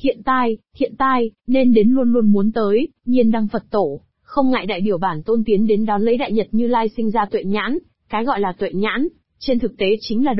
Thiện tai, nên đến luôn luôn muốn tới. Nhiên Đăng Phật tổ, không ngại đại biểu bản tôn tiến đến đón lấy Đại Nhật Như Lai sinh ra tuệ nhãn, cái gọi là tuệ nhãn, trên thực tế chính là